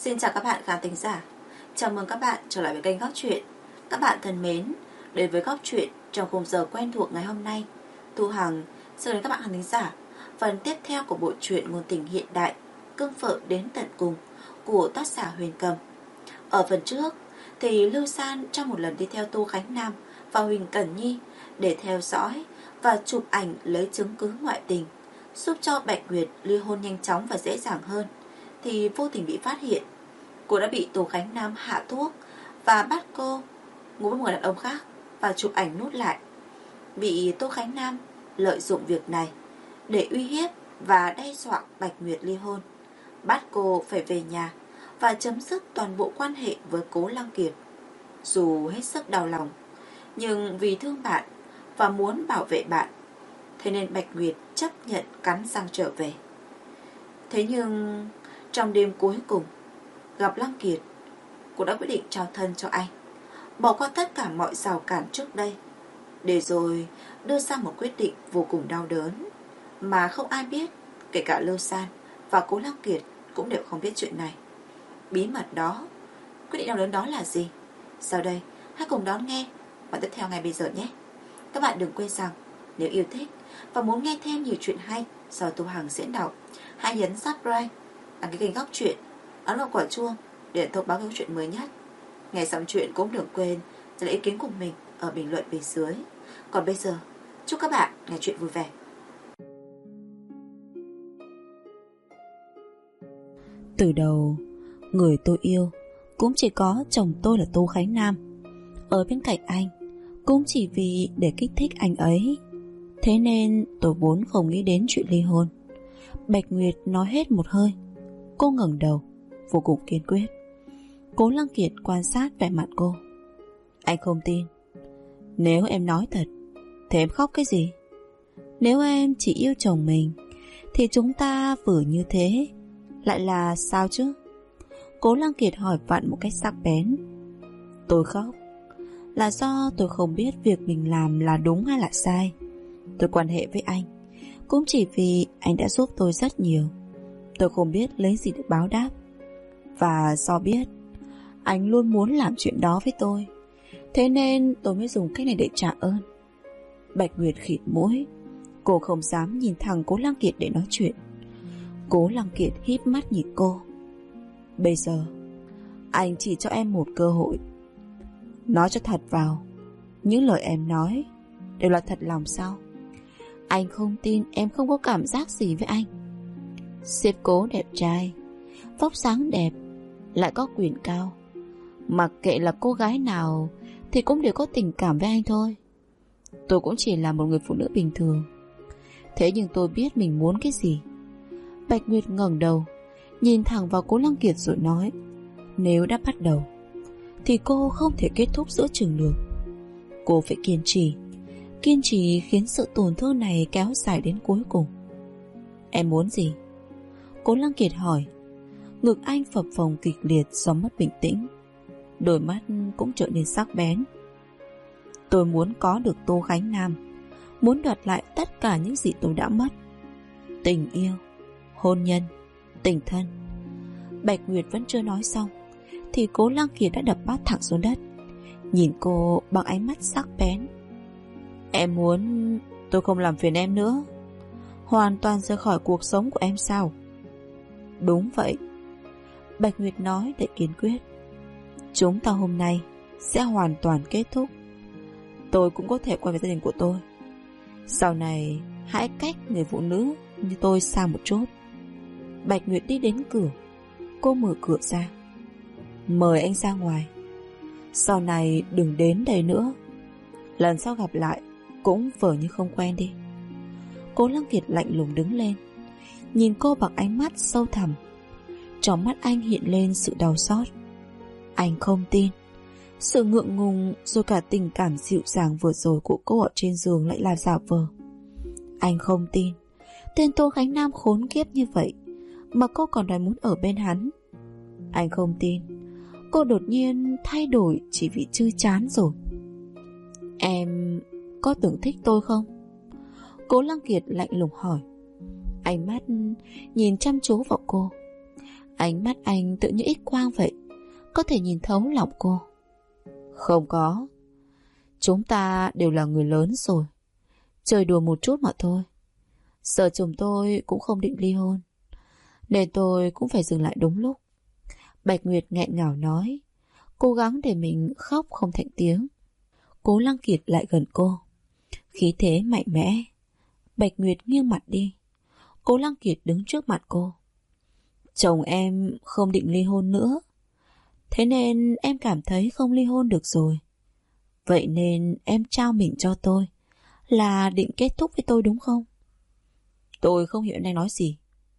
Xin chào các bạn khán thính giả. Chào mừng các bạn trở lại với kênh Góc Truyện. Các bạn thân mến, đến với Góc Truyện trong khung giờ quen thuộc ngày hôm nay, Thu Hằng sẽ đến các bạn khán thính giả phần tiếp theo của bộ truyện ngôn tình hiện đại Cương Phượng đến tận cùng của tác giả Huyền Cầm. Ở phần trước thì Lưu San trong một lần đi theo Tô Khánh Nam và Huỳnh Cẩn Nhi để theo dõi và chụp ảnh lấy chứng cứ ngoại tình, giúp cho Bạch Nguyệt ly hôn nhanh chóng và dễ dàng hơn, thì vô tình bị phát hiện cô đã bị Tô Khánh Nam hạ thuốc và bắt cô ngủ với một người đàn ông khác và chụp ảnh nút lại. Bị Tô Khánh Nam lợi dụng việc này để uy hiếp và đe dọa Bạch Nguyệt ly hôn, bắt cô phải về nhà và chấm dứt toàn bộ quan hệ với Cố Lăng Kiệt. Dù hết sức đau lòng, nhưng vì thương bạn và muốn bảo vệ bạn, thế nên Bạch Nguyệt chấp nhận cắn răng trở về. Thế nhưng trong đêm cuối cùng gặp Lăng Kiệt, cô đã quyết định trao thân cho anh, bỏ qua tất cả mọi rào cản trước đây, để rồi đưa ra một quyết định vô cùng đau đớn mà không ai biết, kể cả Lưu San và Cố Lăng Kiệt cũng đều không biết chuyện này. Bí mật đó, quyết định đau đớn đó là gì? Sau đây hãy cùng đón nghe và tiếp theo ngay bây giờ nhé. Các bạn đừng quên rằng nếu yêu thích và muốn nghe thêm nhiều chuyện hay do Thu Hằng diễn đọc, hãy nhấn subscribe, đăng ký kênh Góc Truyện, ấn vào quả chuông để thông báo câu chuyện mới nhất. Nghe xong chuyện cũng đừng quên để lại ý kiến của mình ở bình luận bên dưới. Còn bây giờ, chúc các bạn nghe chuyện vui vẻ. Từ đầu, người tôi yêu cũng chỉ có chồng tôi là Tô Khánh Nam. Ở bên cạnh anh cũng chỉ vì để kích thích anh ấy. Thế nên tôi vốn không nghĩ đến chuyện ly hôn. Bạch Nguyệt nói hết một hơi. Cô ngẩng đầu, vô cùng kiên quyết. Cố Lăng Kiệt quan sát vẻ mặt cô. Anh không tin. Nếu em nói thật thì em khóc cái gì? Nếu em chỉ yêu chồng mình thì chúng ta vừa như thế lại là sao chứ? Cố Lăng Kiệt hỏi vặn một cách sắc bén. Tôi khóc là do tôi không biết việc mình làm là đúng hay là sai. Tôi quan hệ với anh cũng chỉ vì anh đã giúp tôi rất nhiều. Tôi không biết lấy gì để báo đáp. Và do biết anh luôn muốn làm chuyện đó với tôi, thế nên tôi mới dùng cách này để trả ơn. Bạch Nguyệt khịt mũi. Cô không dám nhìn thẳng Cố Lăng Kiệt để nói chuyện. Cố Lăng Kiệt híp mắt nhìn cô. Bây giờ anh chỉ cho em một cơ hội. Nói cho thật vào, những lời em nói đều là thật lòng sao? Anh không tin em không có cảm giác gì với anh. Sếp Cố đẹp trai, vóc dáng đẹp, lại có quyền cao. Mặc kệ là cô gái nào thì cũng đều có tình cảm với anh thôi. Tôi cũng chỉ là một người phụ nữ bình thường. Thế nhưng tôi biết mình muốn cái gì. Bạch Nguyệt ngẩng đầu, nhìn thẳng vào Cố Lăng Kiệt rồi nói. Nếu đã bắt đầu thì cô không thể kết thúc giữa chừng được. Cô phải kiên trì. Kiên trì khiến sự tổn thương này kéo dài đến cuối cùng. Em muốn gì? Cố Lăng Kiệt hỏi. Ngực anh phập phồng kịch liệt do mất bình tĩnh. Đôi mắt cũng trở nên sắc bén. Tôi muốn có được Tô Khánh Nam, muốn đoạt lại tất cả những gì tôi đã mất. Tình yêu, hôn nhân, tình thân. Bạch Nguyệt vẫn chưa nói xong thì Cố Lăng Kiệt đã đập bát thẳng xuống đất, nhìn cô bằng ánh mắt sắc bén. Em muốn tôi không làm phiền em nữa, hoàn toàn rời khỏi cuộc sống của em sao? Đúng vậy, Bạch Nguyệt nói để kiên quyết. Chúng ta hôm nay sẽ hoàn toàn kết thúc. Tôi cũng có thể quay về gia đình của tôi. Sau này hãy cách người phụ nữ như tôi xa một chút. Bạch Nguyệt đi đến cửa. Cô mở cửa ra. Mời anh ra ngoài. Sau này đừng đến đây nữa. Lần sau gặp lại cũng vờ như không quen đi. Cố Lăng Kiệt lạnh lùng đứng lên, nhìn cô bằng ánh mắt sâu thẳm. Trong mắt anh hiện lên sự đau xót. Anh không tin sự ngượng ngùng rồi cả tình cảm dịu dàng vừa rồi của cô ở trên giường lại là giả vờ. Anh không tin tên Tô Khánh Nam khốn kiếp như vậy mà cô còn đòi muốn ở bên hắn. Anh không tin cô đột nhiên thay đổi chỉ vì chơi chán rồi. Em có từng thích tôi không? Cố Lăng Kiệt lạnh lùng hỏi. Ánh mắt nhìn chăm chú vào cô. Ánh mắt anh tự như ít quang vậy, có thể nhìn thấu lòng cô. Không có. Chúng ta đều là người lớn rồi, chơi đùa một chút mà thôi. Giờ chồng tôi cũng không định ly hôn, nên tôi cũng phải dừng lại đúng lúc. Bạch Nguyệt nghẹn ngào nói, cố gắng để mình khóc không thành tiếng. Cố Lăng Kiệt lại gần cô, khí thế mạnh mẽ. Bạch Nguyệt nghiêng mặt đi. Cố Lăng Kiệt đứng trước mặt cô. Chồng em không định ly hôn nữa, thế nên em cảm thấy không ly hôn được rồi. Vậy nên em trao mình cho tôi, là định kết thúc với tôi đúng không? Tôi không hiểu em đang nói gì.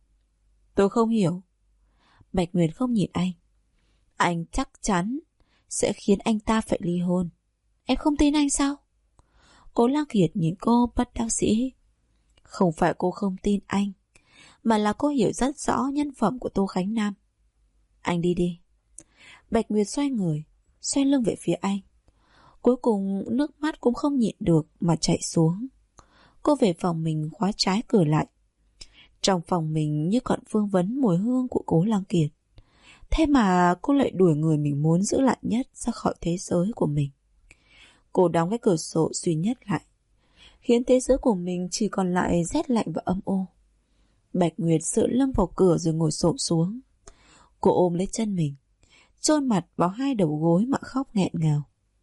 Tôi không hiểu. Bạch Nguyệt không nhìn anh. Anh chắc chắn sẽ khiến anh ta phải ly hôn. Em không tin anh sao? Cố Lăng Kiệt nhìn cô bất đắc dĩ. Không phải cô không tin anh, mà là cô hiểu rất rõ nhân phẩm của Tô Khánh Nam. Anh đi đi. Bạch Nguyệt xoay người, xoay lưng về phía anh. Cuối cùng nước mắt cũng không nhịn được mà chảy xuống. Cô về phòng mình khóa trái cửa lại. Trong phòng mình như còn vương vấn mùi hương của Cố Lăng Kiệt. Thế mà cô lại đuổi người mình muốn giữ lại nhất ra khỏi thế giới của mình. Cô đóng cái cửa sổ duy nhất lại, khiến thế giới của mình chỉ còn lại rét lạnh và âm u. Bạch Nguyệt dựa lưng vào cửa rồi ngồi xổm xuống. Cô ôm lấy chân mình, chôn mặt vào hai đầu gối mà khóc nghẹn ngào.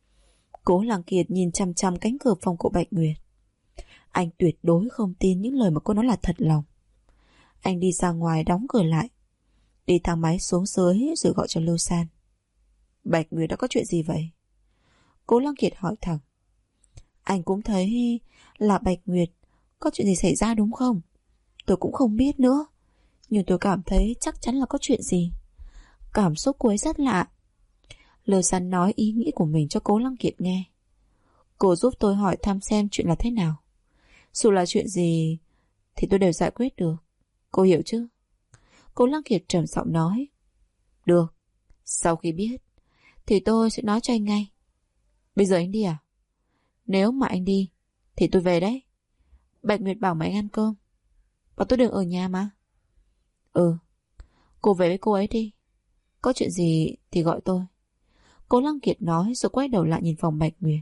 Cố Lăng Kiệt nhìn chằm chằm cánh cửa phòng của Bạch Nguyệt. Anh tuyệt đối không tin những lời mà cô nói là thật lòng. Anh đi ra ngoài đóng cửa lại, đi thang máy xuống dưới rồi gọi cho Lưu San. Bạch Nguyệt đã có chuyện gì vậy? Cố Lăng Kiệt hỏi thẳng. Anh cũng thấy là Bạch Nguyệt có chuyện gì xảy ra đúng không? Tôi cũng không biết nữa, nhưng tôi cảm thấy chắc chắn là có chuyện gì. Cảm xúc của ấy rất lạ. Lưu San nói ý nghĩ của mình cho Cố Lăng Kiệt nghe. Cô giúp tôi hỏi thăm xem chuyện là thế nào. Dù là chuyện gì thì tôi đều giải quyết được. Cô hiểu chứ? Cố Lăng Kiệt trầm giọng nói. Được, sau khi biết thì tôi sẽ nói cho anh ngay. Bây giờ anh đi à? Nếu mà anh đi thì tôi về đấy. Bạch Nguyệt bảo mà anh ăn cơm, và tôi đừng ở nhà mà. Ừ, cô về với cô ấy đi. Có chuyện gì thì gọi tôi. Cố Lăng Kiệt nói rồi quay đầu lại nhìn phòng Bạch Nguyệt.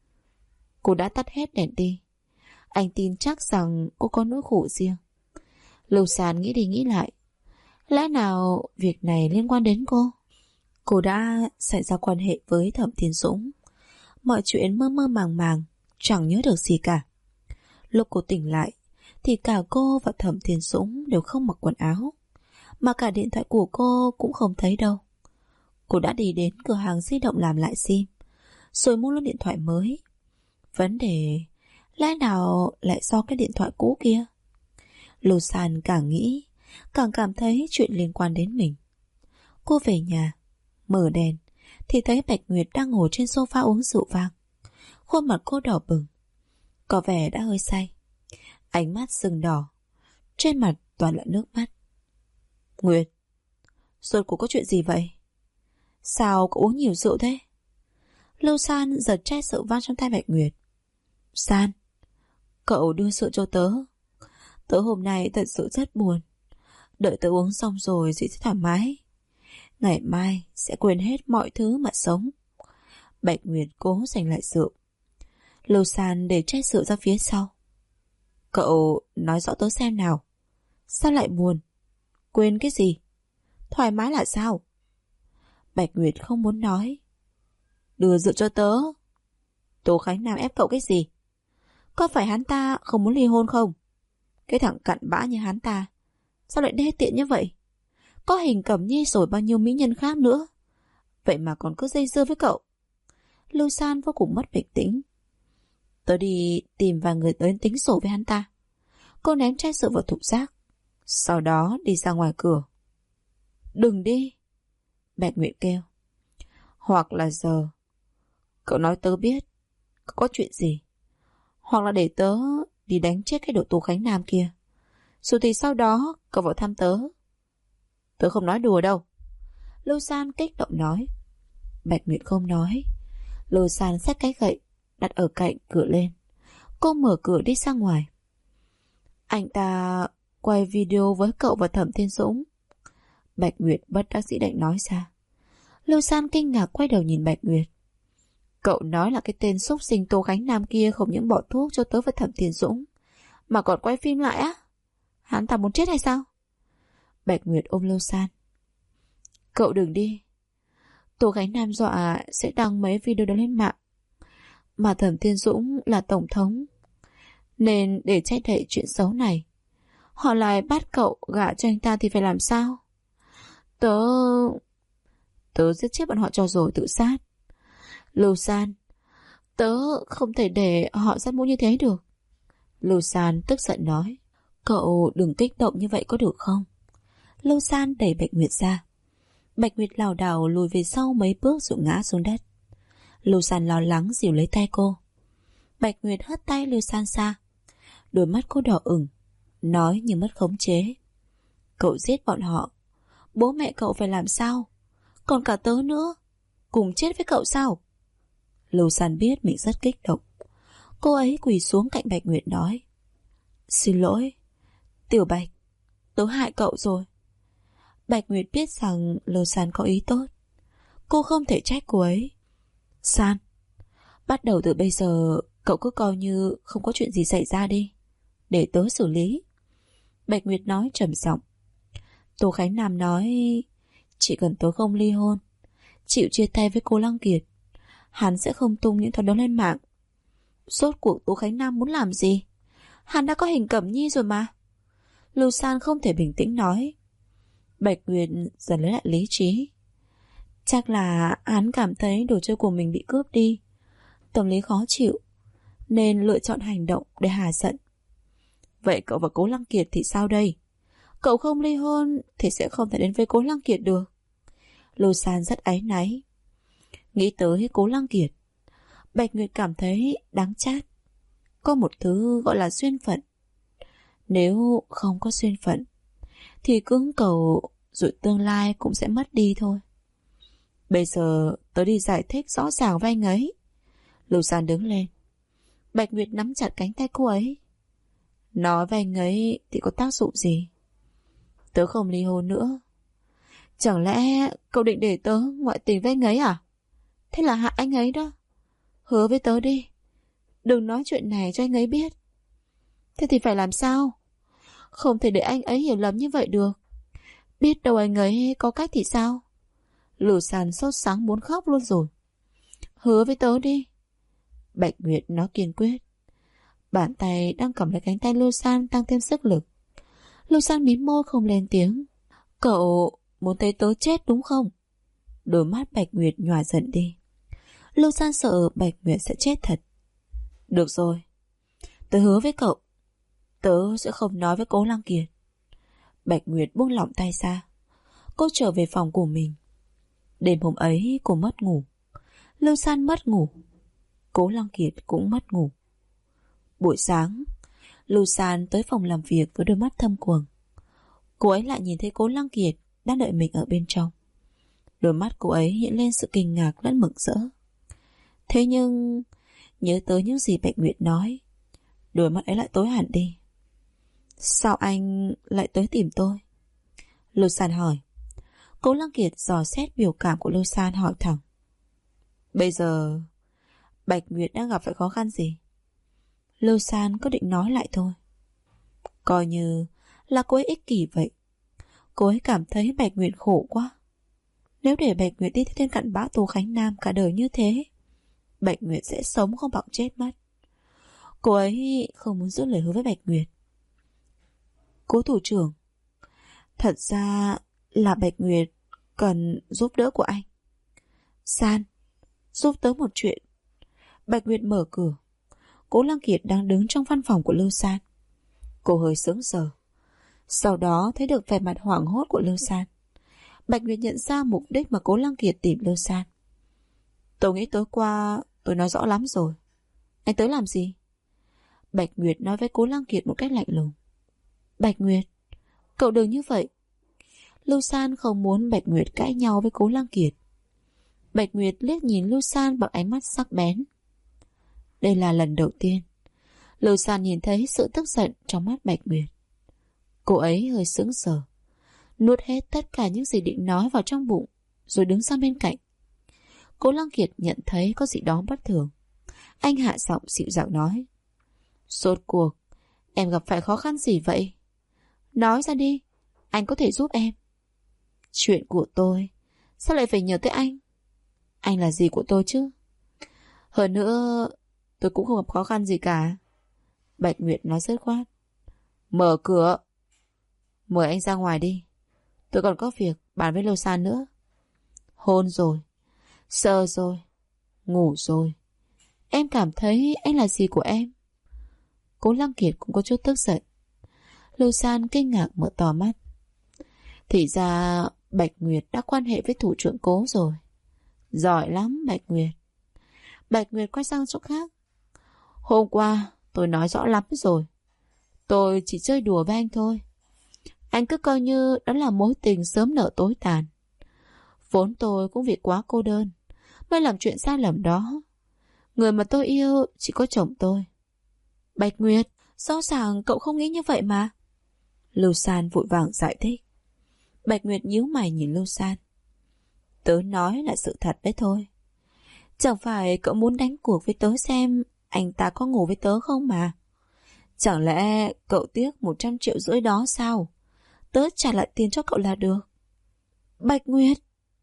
Cô đã tắt hết đèn đi. Anh tin chắc rằng cô có nỗi khổ riêng. Lưu Sán nghĩ đi nghĩ lại. Lẽ nào việc này liên quan đến cô? Cô đã xảy ra quan hệ với Thẩm Thiên Dũng. Mọi chuyện mơ mơ màng màng, chẳng nhớ được gì cả. Lúc cô tỉnh lại thì cả cô và Thẩm Thiên Dũng đều không mặc quần áo, mà cả điện thoại của cô cũng không thấy đâu. Cô đã đi đến cửa hàng di động làm lại sim, rồi mua luôn điện thoại mới. Vấn đề lẽ nào lại do cái điện thoại cũ kia? Lưu San càng nghĩ càng cảm thấy chuyện liên quan đến mình. Cô về nhà, mở đèn thì thấy Bạch Nguyệt đang ngồi trên sofa uống rượu vang. Khuôn mặt cô đỏ bừng, có vẻ đã hơi say. Ánh mắt sưng đỏ, trên mặt toàn là nước mắt. Nguyệt, rốt cuộc có chuyện gì vậy? Sao cậu uống nhiều rượu thế? Lưu San giật chai rượu vang trong tay Bạch Nguyệt. San, cậu đưa rượu cho tớ. Tớ hôm nay thật sự rất buồn. Đợi tớ uống xong rồi sẽ thoải mái. Ngày mai sẽ quên hết mọi thứ mà sống. Bạch Nguyệt cố giành lại rượu. Lưu San để chai rượu ra phía sau. Cậu nói rõ tớ xem nào. Sao lại buồn? Quên cái gì? Thoải mái là sao? Bạch Nguyệt không muốn nói. Đưa rượu cho tớ. Tô Khánh Nam ép cậu cái gì? Có phải hắn ta không muốn ly hôn không? Cái thằng cặn bã như hắn ta sao lại đê tiện như vậy? Có Hình Cẩm Nhi rồi bao nhiêu mỹ nhân khác nữa, vậy mà còn cứ dây dưa với cậu. Lưu San vô cùng mất bình tĩnh. Tớ đi tìm vài người tới tính sổ với hắn ta. Cô ném chai rượu vào thùng rác, sau đó đi ra ngoài cửa. Đừng đi, Bạch Nguyệt kêu. Hoặc là giờ cậu nói tớ biết có chuyện gì, hoặc là để tớ đi đánh chết cái đồ Tô Khánh Nam kia, rồi thì sau đó cậu vào thăm tớ. Tớ không nói đùa đâu, Lưu San kích động nói. Bạch Nguyệt không nói. Lưu San xách cái gậy đặt ở cạnh cửa lên. Cô mở cửa đi ra ngoài. Anh ta quay video với cậu và Thẩm Thiên Dũng. Bạch Nguyệt bất đắc dĩ đành nói ra. Lưu San kinh ngạc quay đầu nhìn Bạch Nguyệt. Cậu nói là cái tên xúc sinh Tô Khánh Nam kia không những bỏ thuốc cho tớ và Thẩm Tiền Dũng, mà còn quay phim lại á? Hắn ta muốn chết hay sao? Bạch Nguyệt ôm Lưu San. Cậu đừng đi. Tô Khánh Nam dọa sẽ đăng mấy video đó lên mạng, mà Thẩm Tiền Dũng là tổng thống, nên để che đậy chuyện xấu này, họ lại bắt cậu gả cho anh ta thì phải làm sao? Tớ giết chết bọn họ cho rồi tự sát. Lưu San, tớ không thể để họ sát mũi như thế được. Lưu San tức giận nói. Cậu đừng kích động như vậy có được không? Lưu San đẩy Bạch Nguyệt ra. Bạch Nguyệt lảo đảo lùi về sau mấy bước rồi ngã xuống đất. Lưu San lo lắng dìu lấy tay cô. Bạch Nguyệt hất tay Lưu San ra. Đôi mắt cô đỏ ửng, nói như mất khống chế. Cậu giết bọn họ, bố mẹ cậu phải làm sao? Còn cả tớ nữa, cùng chết với cậu sao? Lưu San biết mình rất kích động. Cô ấy quỳ xuống cạnh Bạch Nguyệt nói. Xin lỗi, Tiểu Bạch, tớ hại cậu rồi. Bạch Nguyệt biết rằng Lưu San có ý tốt. Cô không thể trách cô ấy. San, bắt đầu từ bây giờ cậu cứ coi như không có chuyện gì xảy ra đi, để tớ xử lý. Bạch Nguyệt nói trầm giọng. Tô Khánh Nam nói chỉ cần tớ không ly hôn, chịu chia tay với cô Lăng Kiệt, hắn sẽ không tung những thuật đó lên mạng. Rốt cuộc Tô Khánh Nam muốn làm gì? Hắn đã có Hình Cẩm Nhi rồi mà. Lưu San không thể bình tĩnh nói. Bạch Nguyệt dần lấy lại lý trí. Chắc là hắn cảm thấy đồ chơi của mình bị cướp đi, tâm lý khó chịu, nên lựa chọn hành động để hà giận. Vậy cậu và Cố Lăng Kiệt thì sao đây? Cậu không ly hôn thì sẽ không thể đến với Cố Lăng Kiệt được. Lưu San rất áy náy. Nghĩ tới Cố Lăng Kiệt, Bạch Nguyệt cảm thấy đáng chát. Có một thứ gọi là duyên phận. Nếu không có duyên phận thì cưỡng cầu rồi tương lai cũng sẽ mất đi thôi. Bây giờ tớ đi giải thích rõ ràng với anh ấy. Lưu San đứng lên. Bạch Nguyệt nắm chặt cánh tay cô ấy. Nói với anh ấy thì có tác dụng gì? Tớ không ly hôn nữa. Chẳng lẽ cậu định để tớ ngoại tình với anh ấy à? Thế là hại anh ấy đó. Hứa với tớ đi, đừng nói chuyện này cho anh ấy biết. Thế thì phải làm sao? Không thể để anh ấy hiểu lầm như vậy được. Biết đâu anh ấy có cách thì sao? Lưu San sốt sắng muốn khóc luôn rồi. Hứa với tớ đi. Bạch Nguyệt nói kiên quyết. Bàn tay đang cầm lấy cánh tay Lưu San tăng thêm sức lực. Lưu San mím môi không lên tiếng. Cậu muốn thấy tớ chết đúng không? Đôi mắt Bạch Nguyệt nhòa dần đi. Lưu San sợ Bạch Nguyệt sẽ chết thật. Được rồi, tớ hứa với cậu, tớ sẽ không nói với Cố Lăng Kiệt. Bạch Nguyệt buông lỏng tay ra. Cô trở về phòng của mình. Đêm hôm ấy cô mất ngủ. Lưu San mất ngủ. Cố Lăng Kiệt cũng mất ngủ. Buổi sáng, Lưu San tới phòng làm việc với đôi mắt thâm quầng. Cô ấy lại nhìn thấy Cố Lăng Kiệt đang đợi mình ở bên trong. Đôi mắt cô ấy hiện lên sự kinh ngạc lẫn mừng rỡ. Thế nhưng nhớ tới những gì Bạch Nguyệt nói, đôi mắt ấy lại tối hẳn đi. Sao anh lại tới tìm tôi? Lưu San hỏi. Cố Lăng Kiệt dò xét biểu cảm của Lưu San hỏi thẳng. Bây giờ Bạch Nguyệt đang gặp phải khó khăn gì? Lưu San có định nói lại thôi. Coi như là cô ấy ích kỷ vậy. Cô ấy cảm thấy Bạch Nguyệt khổ quá. Nếu để Bạch Nguyệt đi theo tên cặn bã Tô Khánh Nam cả đời như thế, Bạch Nguyệt sẽ sống không bằng chết mất. Cô ấy không muốn giữ lời hứa với Bạch Nguyệt. Cố thủ trưởng, thật ra là Bạch Nguyệt cần giúp đỡ của anh. San, giúp tớ một chuyện. Bạch Nguyệt mở cửa. Cố Lăng Kiệt đang đứng trong văn phòng của Lưu San. Cô hơi sững sờ. Sau đó thấy được vẻ mặt hoảng hốt của Lưu San. Bạch Nguyệt nhận ra mục đích mà Cố Lăng Kiệt tìm Lưu San. Tôi nghĩ tối qua tôi nói rõ lắm rồi. Anh tới làm gì? Bạch Nguyệt nói với Cố Lăng Kiệt một cách lạnh lùng. Bạch Nguyệt, cậu đừng như vậy. Lưu San không muốn Bạch Nguyệt cãi nhau với Cố Lăng Kiệt. Bạch Nguyệt liếc nhìn Lưu San bằng ánh mắt sắc bén. Đây là lần đầu tiên Lưu San nhìn thấy sự tức giận trong mắt Bạch Nguyệt. Cô ấy hơi sững sờ. nuốt hết tất cả những gì định nói vào trong bụng, rồi đứng sang bên cạnh. Cố Lăng Kiệt nhận thấy có gì đó bất thường. Anh hạ giọng dịu dàng nói: Rốt cuộc em gặp phải khó khăn gì vậy? Nói ra đi, anh có thể giúp em. Chuyện của tôi, sao lại phải nhờ tới anh? Anh là gì của tôi chứ? Hơn nữa, tôi cũng không gặp khó khăn gì cả. Bạch Nguyệt nói dứt khoát. Mở cửa. Mời anh ra ngoài đi. Tôi còn có việc bàn với Lô San nữa. Hôn rồi, sờ rồi, ngủ rồi. Em cảm thấy anh là gì của em? Cố Lăng Kiệt cũng có chút tức giận. Lô San kinh ngạc mở to mắt. Thì ra Bạch Nguyệt đã quan hệ với thủ trưởng Cố rồi. Giỏi lắm Bạch Nguyệt. Bạch Nguyệt quay sang chỗ khác. Hôm qua tôi nói rõ lắm rồi. Tôi chỉ chơi đùa với anh thôi. Anh cứ coi như đó là mối tình sớm nở tối tàn. Vốn tôi cũng vì quá cô đơn mới làm chuyện sai lầm đó. Người mà tôi yêu chỉ có chồng tôi. Bạch Nguyệt, rõ ràng cậu không nghĩ như vậy mà. Lưu San vội vàng giải thích. Bạch Nguyệt nhíu mày nhìn Lưu San. Tớ nói là sự thật đấy thôi. Chẳng phải cậu muốn đánh cuộc với tớ xem anh ta có ngủ với tớ không mà. Chẳng lẽ cậu tiếc 150 triệu đó sao? Tớ trả lại tiền cho cậu là được. Bạch Nguyệt.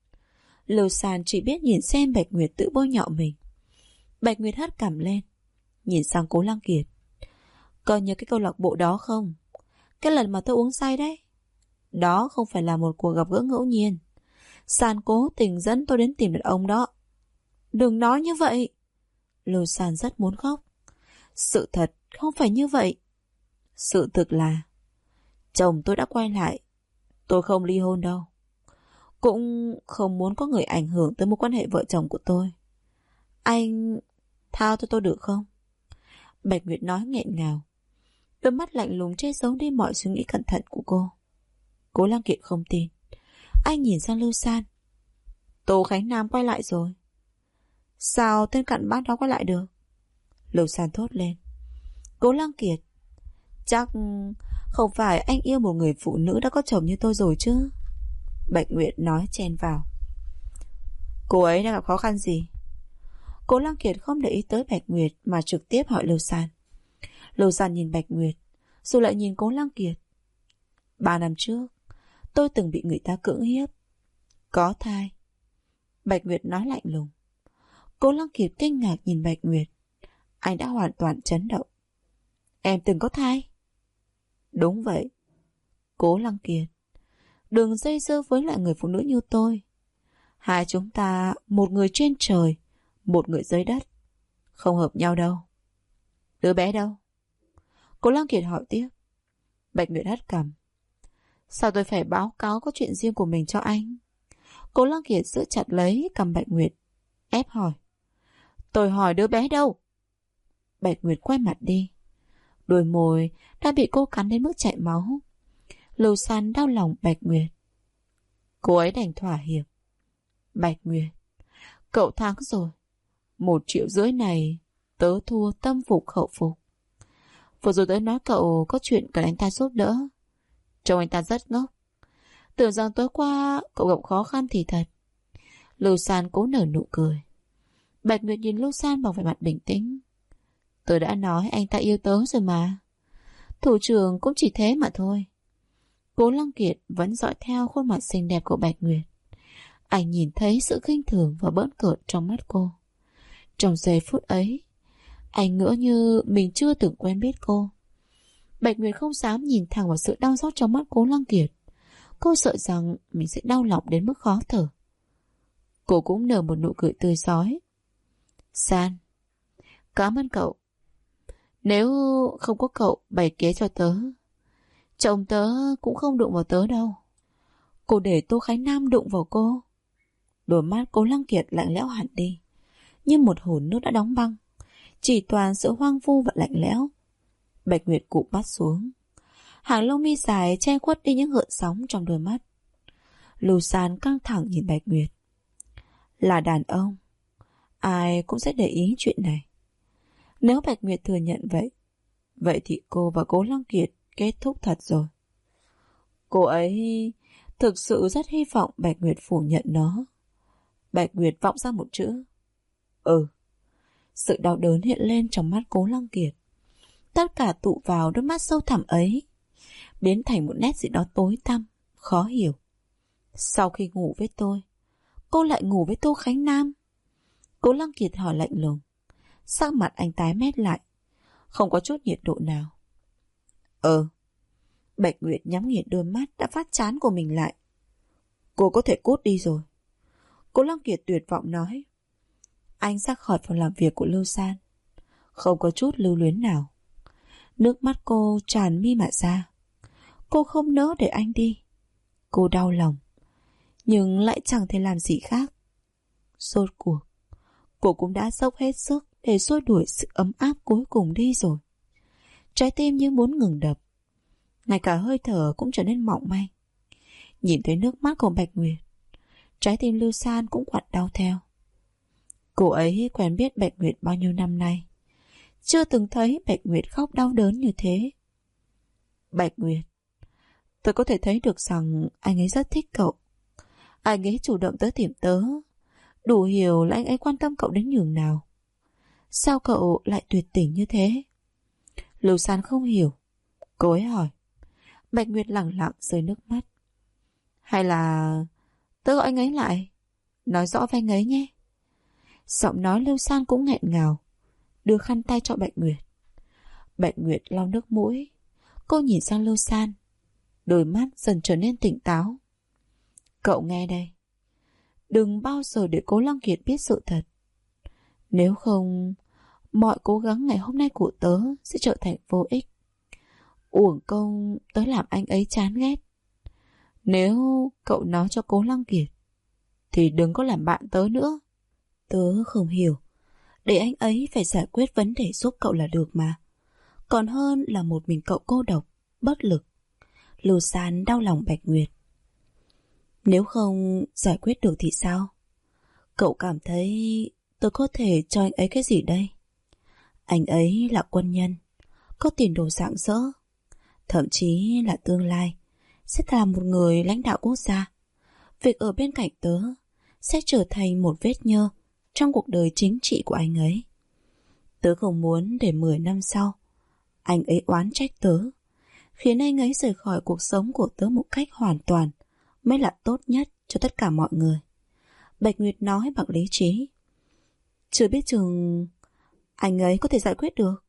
Lưu San chỉ biết nhìn xem Bạch Nguyệt tự bôi nhọ mình. Bạch Nguyệt hất cằm lên, nhìn sang Cố Lăng Kiệt. Còn nhớ cái câu lạc bộ đó không? Cái lần mà tôi uống say đấy. Đó không phải là một cuộc gặp gỡ ngẫu nhiên. San cố tình dẫn tôi đến tìm đàn ông đó. Đừng nói như vậy. Lưu San rất muốn khóc. Sự thật không phải như vậy. Sự thực là chồng tôi đã quay lại. Tôi không ly hôn đâu. Cũng không muốn có người ảnh hưởng tới mối quan hệ vợ chồng của tôi. Anh tha cho tôi được không? Bạch Nguyệt nói nghẹn ngào. Đôi mắt lạnh lùng che giấu đi mọi suy nghĩ cẩn thận của cô. Cố Lăng Kiệt không tin. Anh nhìn sang Lưu San. Tô Khánh Nam quay lại rồi. Sao tên cặn bát đó quay lại được? Lưu San thốt lên. Cố Lăng Kiệt, chắc không phải anh yêu một người phụ nữ đã có chồng như tôi rồi chứ? Bạch Nguyệt nói chen vào. Cô ấy đang gặp khó khăn gì? Cố Lăng Kiệt không để ý tới Bạch Nguyệt mà trực tiếp hỏi Lưu San. Lưu San nhìn Bạch Nguyệt rồi lại nhìn Cố Lăng Kiệt. 3 năm trước tôi từng bị người ta cưỡng hiếp. Có thai. Bạch Nguyệt nói lạnh lùng. Cố Lăng Kiệt kinh ngạc nhìn Bạch Nguyệt. Anh đã hoàn toàn chấn động. Em từng có thai? Đúng vậy. Cố Lăng Kiệt, đừng dây dưa với lại người phụ nữ như tôi. Hai chúng ta, một người trên trời, một người dưới đất, không hợp nhau đâu. Đứa bé đâu? Cố Lăng Kiệt hỏi tiếp. Bạch Nguyệt hất cằm. Sao tôi phải báo cáo có chuyện riêng của mình cho anh? Cố Lăng Kiệt giữ chặt lấy cầm Bạch Nguyệt, ép hỏi. Tôi hỏi đứa bé đâu? Bạch Nguyệt quay mặt đi. Đôi môi đã bị cô cắn đến mức chảy máu. Lưu San đau lòng Bạch Nguyệt. Cô ấy đành thỏa hiệp. Bạch Nguyệt, cậu thắng rồi. 1,5 triệu này tớ thua tâm phục khẩu phục. Vừa rồi tớ nói cậu có chuyện cần anh ta giúp đỡ. Trông anh ta rất ngốc. Tưởng rằng tối qua cậu gặp khó khăn thì thật. Lưu San cố nở nụ cười. Bạch Nguyệt nhìn Lưu San bằng vẻ mặt bình tĩnh. Tớ đã nói anh ta yêu tớ rồi mà. Thủ trưởng cũng chỉ thế mà thôi. Cố Lăng Kiệt vẫn dõi theo khuôn mặt xinh đẹp của Bạch Nguyệt. Anh nhìn thấy sự khinh thường và bỡn cợt trong mắt cô. Trong giây phút ấy, anh ngỡ như mình chưa từng quen biết cô. Bạch Nguyệt không dám nhìn thẳng vào sự đau xót trong mắt Cố Lăng Kiệt. Cô sợ rằng mình sẽ đau lòng đến mức khó thở. Cô cũng nở một nụ cười tươi rói. San, cảm ơn cậu. Nếu không có cậu bày kế cho tớ, chồng tớ cũng không đụng vào tớ đâu. Cô để Tô Khánh Nam đụng vào cô. Đôi mắt Cố Lăng Kiệt lạnh lẽo hẳn đi, như một hồ nước đã đóng băng, chỉ toàn sự hoang vu và lạnh lẽo. Bạch Nguyệt cụp mắt xuống, hàng lông mi dài che khuất đi những gợn sóng trong đôi mắt. Lưu San căng thẳng nhìn Bạch Nguyệt. Là đàn ông, ai cũng sẽ để ý chuyện này. Nếu Bạch Nguyệt thừa nhận vậy thì cô và Cố Lăng Kiệt kết thúc thật rồi. Cô ấy Thực sự rất hy vọng Bạch Nguyệt phủ nhận nó. Bạch Nguyệt vọng ra một chữ. Ừ. Sự đau đớn hiện lên trong mắt Cố Lăng Kiệt. Tất cả tụ vào đôi mắt sâu thẳm ấy, biến thành một nét gì đó tối tăm, khó hiểu. Sau khi ngủ với tôi, cô lại ngủ với Tô Khánh Nam? Cố Lăng Kiệt hỏi lạnh lùng. Sắc mặt anh tái mét lại, không có chút nhiệt độ nào. Bạch Nguyệt nhắm nghiền đôi mắt đã phát chán của mình lại. Cô có thể cút đi rồi. Cố Lăng Kiệt tuyệt vọng nói. Anh ra khỏi phòng làm việc của Lưu San, không có chút lưu luyến nào. Nước mắt cô tràn mi mà ra. Cô không nỡ để anh đi. Cô đau lòng, nhưng lại chẳng thể làm gì khác. Rốt cuộc, cô cũng đã dốc hết sức để xua đuổi sự ấm áp cuối cùng đi rồi. Trái tim như muốn ngừng đập, ngay cả hơi thở cũng trở nên mỏng manh. Nhìn thấy nước mắt của Bạch Nguyệt, trái tim Lưu San cũng quặn đau theo. Cô ấy quen biết Bạch Nguyệt bao nhiêu năm nay, chưa từng thấy Bạch Nguyệt khóc đau đớn như thế. Bạch Nguyệt, tôi có thể thấy được rằng anh ấy rất thích cậu. Anh ấy chủ động tới tìm tớ, đủ hiểu là anh ấy quan tâm cậu đến nhường nào. Sao cậu lại tuyệt tình như thế? Lưu San không hiểu. Cô ấy hỏi. Bạch Nguyệt lặng lặng rơi nước mắt. Hay là tớ gọi anh ấy lại, nói rõ với anh ấy nhé. Giọng nói Lưu San cũng nghẹn ngào, đưa khăn tay cho Bạch Nguyệt. Bạch Nguyệt lau nước mũi. Cô nhìn sang Lưu San, đôi mắt dần trở nên tỉnh táo. Cậu nghe đây, đừng bao giờ để Cố Lăng Kiệt biết sự thật. Nếu không, mọi cố gắng ngày hôm nay của tớ sẽ trở thành vô ích. Uổng công tớ làm anh ấy chán ghét. Nếu cậu nói cho Cố Lăng Kiệt thì đừng có làm bạn tớ nữa. Tớ không hiểu, để anh ấy phải giải quyết vấn đề giúp cậu là được mà, còn hơn là một mình cậu cô độc, bất lực. Lưu San đau lòng Bạch Nguyệt. Nếu không giải quyết được thì sao? Cậu cảm thấy tớ có thể cho anh ấy cái gì đây? Anh ấy là quân nhân, có tiền đồ rạng rỡ, thậm chí là tương lai sẽ là một người lãnh đạo quốc gia. Việc ở bên cạnh tớ sẽ trở thành một vết nhơ trong cuộc đời chính trị của anh ấy. Tớ không muốn để 10 năm sau anh ấy oán trách tớ, khiến anh ấy rời khỏi cuộc sống của tớ một cách hoàn toàn mới là tốt nhất cho tất cả mọi người. Bạch Nguyệt nói bằng lý trí. Chưa biết chừng anh ấy có thể giải quyết được.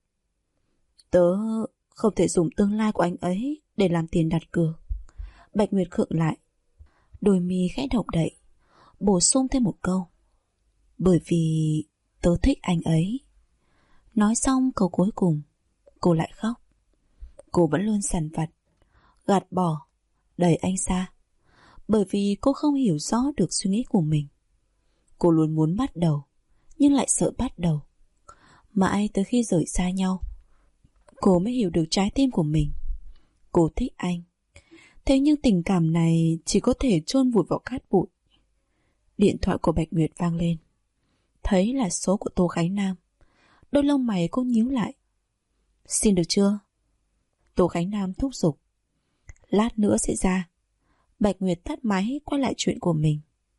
Tớ không thể dùng tương lai của anh ấy để làm tiền đặt cược. Bạch Nguyệt khựng lại, đôi mi khẽ động đậy, bổ sung thêm một câu. Bởi vì tớ thích anh ấy. Nói xong câu cuối cùng, cô lại khóc. Cô vẫn luôn sằn vặt, gạt bỏ, đẩy anh xa, bởi vì cô không hiểu rõ được suy nghĩ của mình. Cô luôn muốn bắt đầu, nhưng lại sợ bắt đầu. Mãi tới khi rời xa nhau, cô mới hiểu được trái tim của mình. Cô thích anh, thế nhưng tình cảm này chỉ có thể chôn vùi vào cát bụi. Điện thoại của Bạch Nguyệt vang lên. Thấy là số của Tô Khánh Nam, đôi lông mày cô nhíu lại. Xin được chưa? Tô Khánh Nam thúc giục. Lát nữa sẽ ra. Bạch Nguyệt tắt máy quay lại chuyện của mình.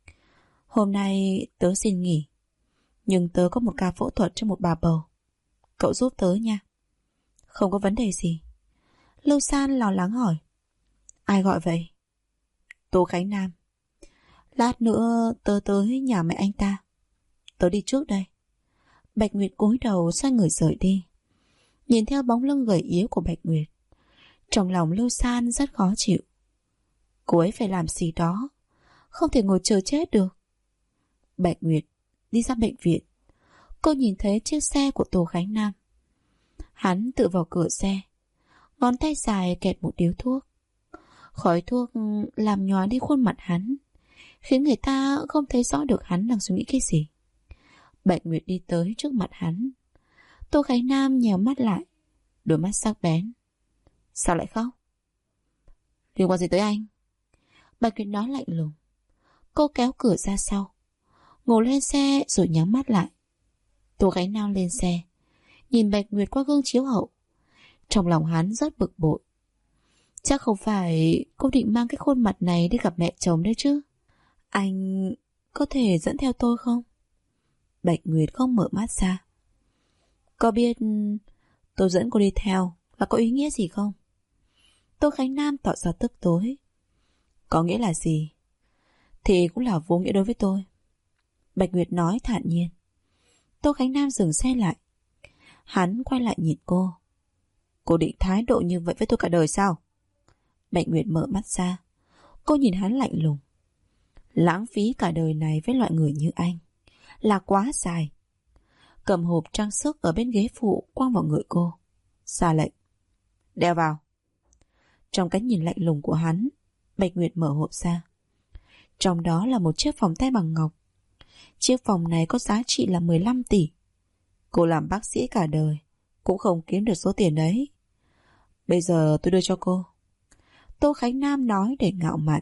Hôm nay tớ xin nghỉ, nhưng tớ có một ca phẫu thuật cho một bà bầu. Cậu giúp tớ nha. Không có vấn đề gì. Lưu San lo lắng hỏi. Ai gọi vậy? Tô Khánh Nam. Lát nữa tớ tới nhà mẹ anh ta. Tớ đi trước đây. Bạch Nguyệt cúi đầu xoay người rời đi. Nhìn theo bóng lưng gầy yếu của Bạch Nguyệt, trong lòng Lưu San rất khó chịu. Cô ấy phải làm gì đó, không thể ngồi chờ chết được. Bạch Nguyệt đi ra bệnh viện. Cô nhìn thấy chiếc xe của Tô Khánh Nam. Hắn tự vào cửa xe, ngón tay dài kẹp một điếu thuốc. Khói thuốc làm nhói đi khuôn mặt hắn, khiến người ta không thấy rõ được hắn đang suy nghĩ cái gì. Bạch Nguyệt đi tới trước mặt hắn. Tô Khánh Nam nhèo mắt lại, đôi mắt sắc bén. Sao lại khóc? Liên quan gì tới anh? Bạch Nguyệt nói lạnh lùng. Cô kéo cửa ra sau, ngồi lên xe rồi nhắm mắt lại. Tô Khánh Nam lên xe, nhìn Bạch Nguyệt qua gương chiếu hậu. Trong lòng hắn rất bực bội. Chắc không phải cô định mang cái khuôn mặt này đi gặp mẹ chồng đấy chứ? Anh có thể dẫn theo tôi không? Bạch Nguyệt không mở mắt ra. Có biết tôi dẫn cô đi theo là có ý nghĩa gì không? Tô Khánh Nam tỏ ra tức tối. Có nghĩa là gì? Thì cũng là vô nghĩa đối với tôi. Bạch Nguyệt nói thản nhiên. Tô Khánh Nam dừng xe lại. Hắn quay lại nhìn cô. Cô định thái độ như vậy với tôi cả đời sao? Bạch Nguyệt mở mắt ra. Cô nhìn hắn lạnh lùng. Lãng phí cả đời này với loại người như anh là quá dài. Cầm hộp trang sức ở bên ghế phụ quăng vào người cô. Ra lệnh. Đeo vào. Trong cái nhìn lạnh lùng của hắn, Bạch Nguyệt mở hộp ra. Trong đó là một chiếc vòng tay bằng ngọc. Chiếc vòng này có giá trị là 15 tỷ. Cô làm bác sĩ cả đời cũng không kiếm được số tiền đấy. Bây giờ tôi đưa cho cô. Tô Khánh Nam nói để ngạo mạn.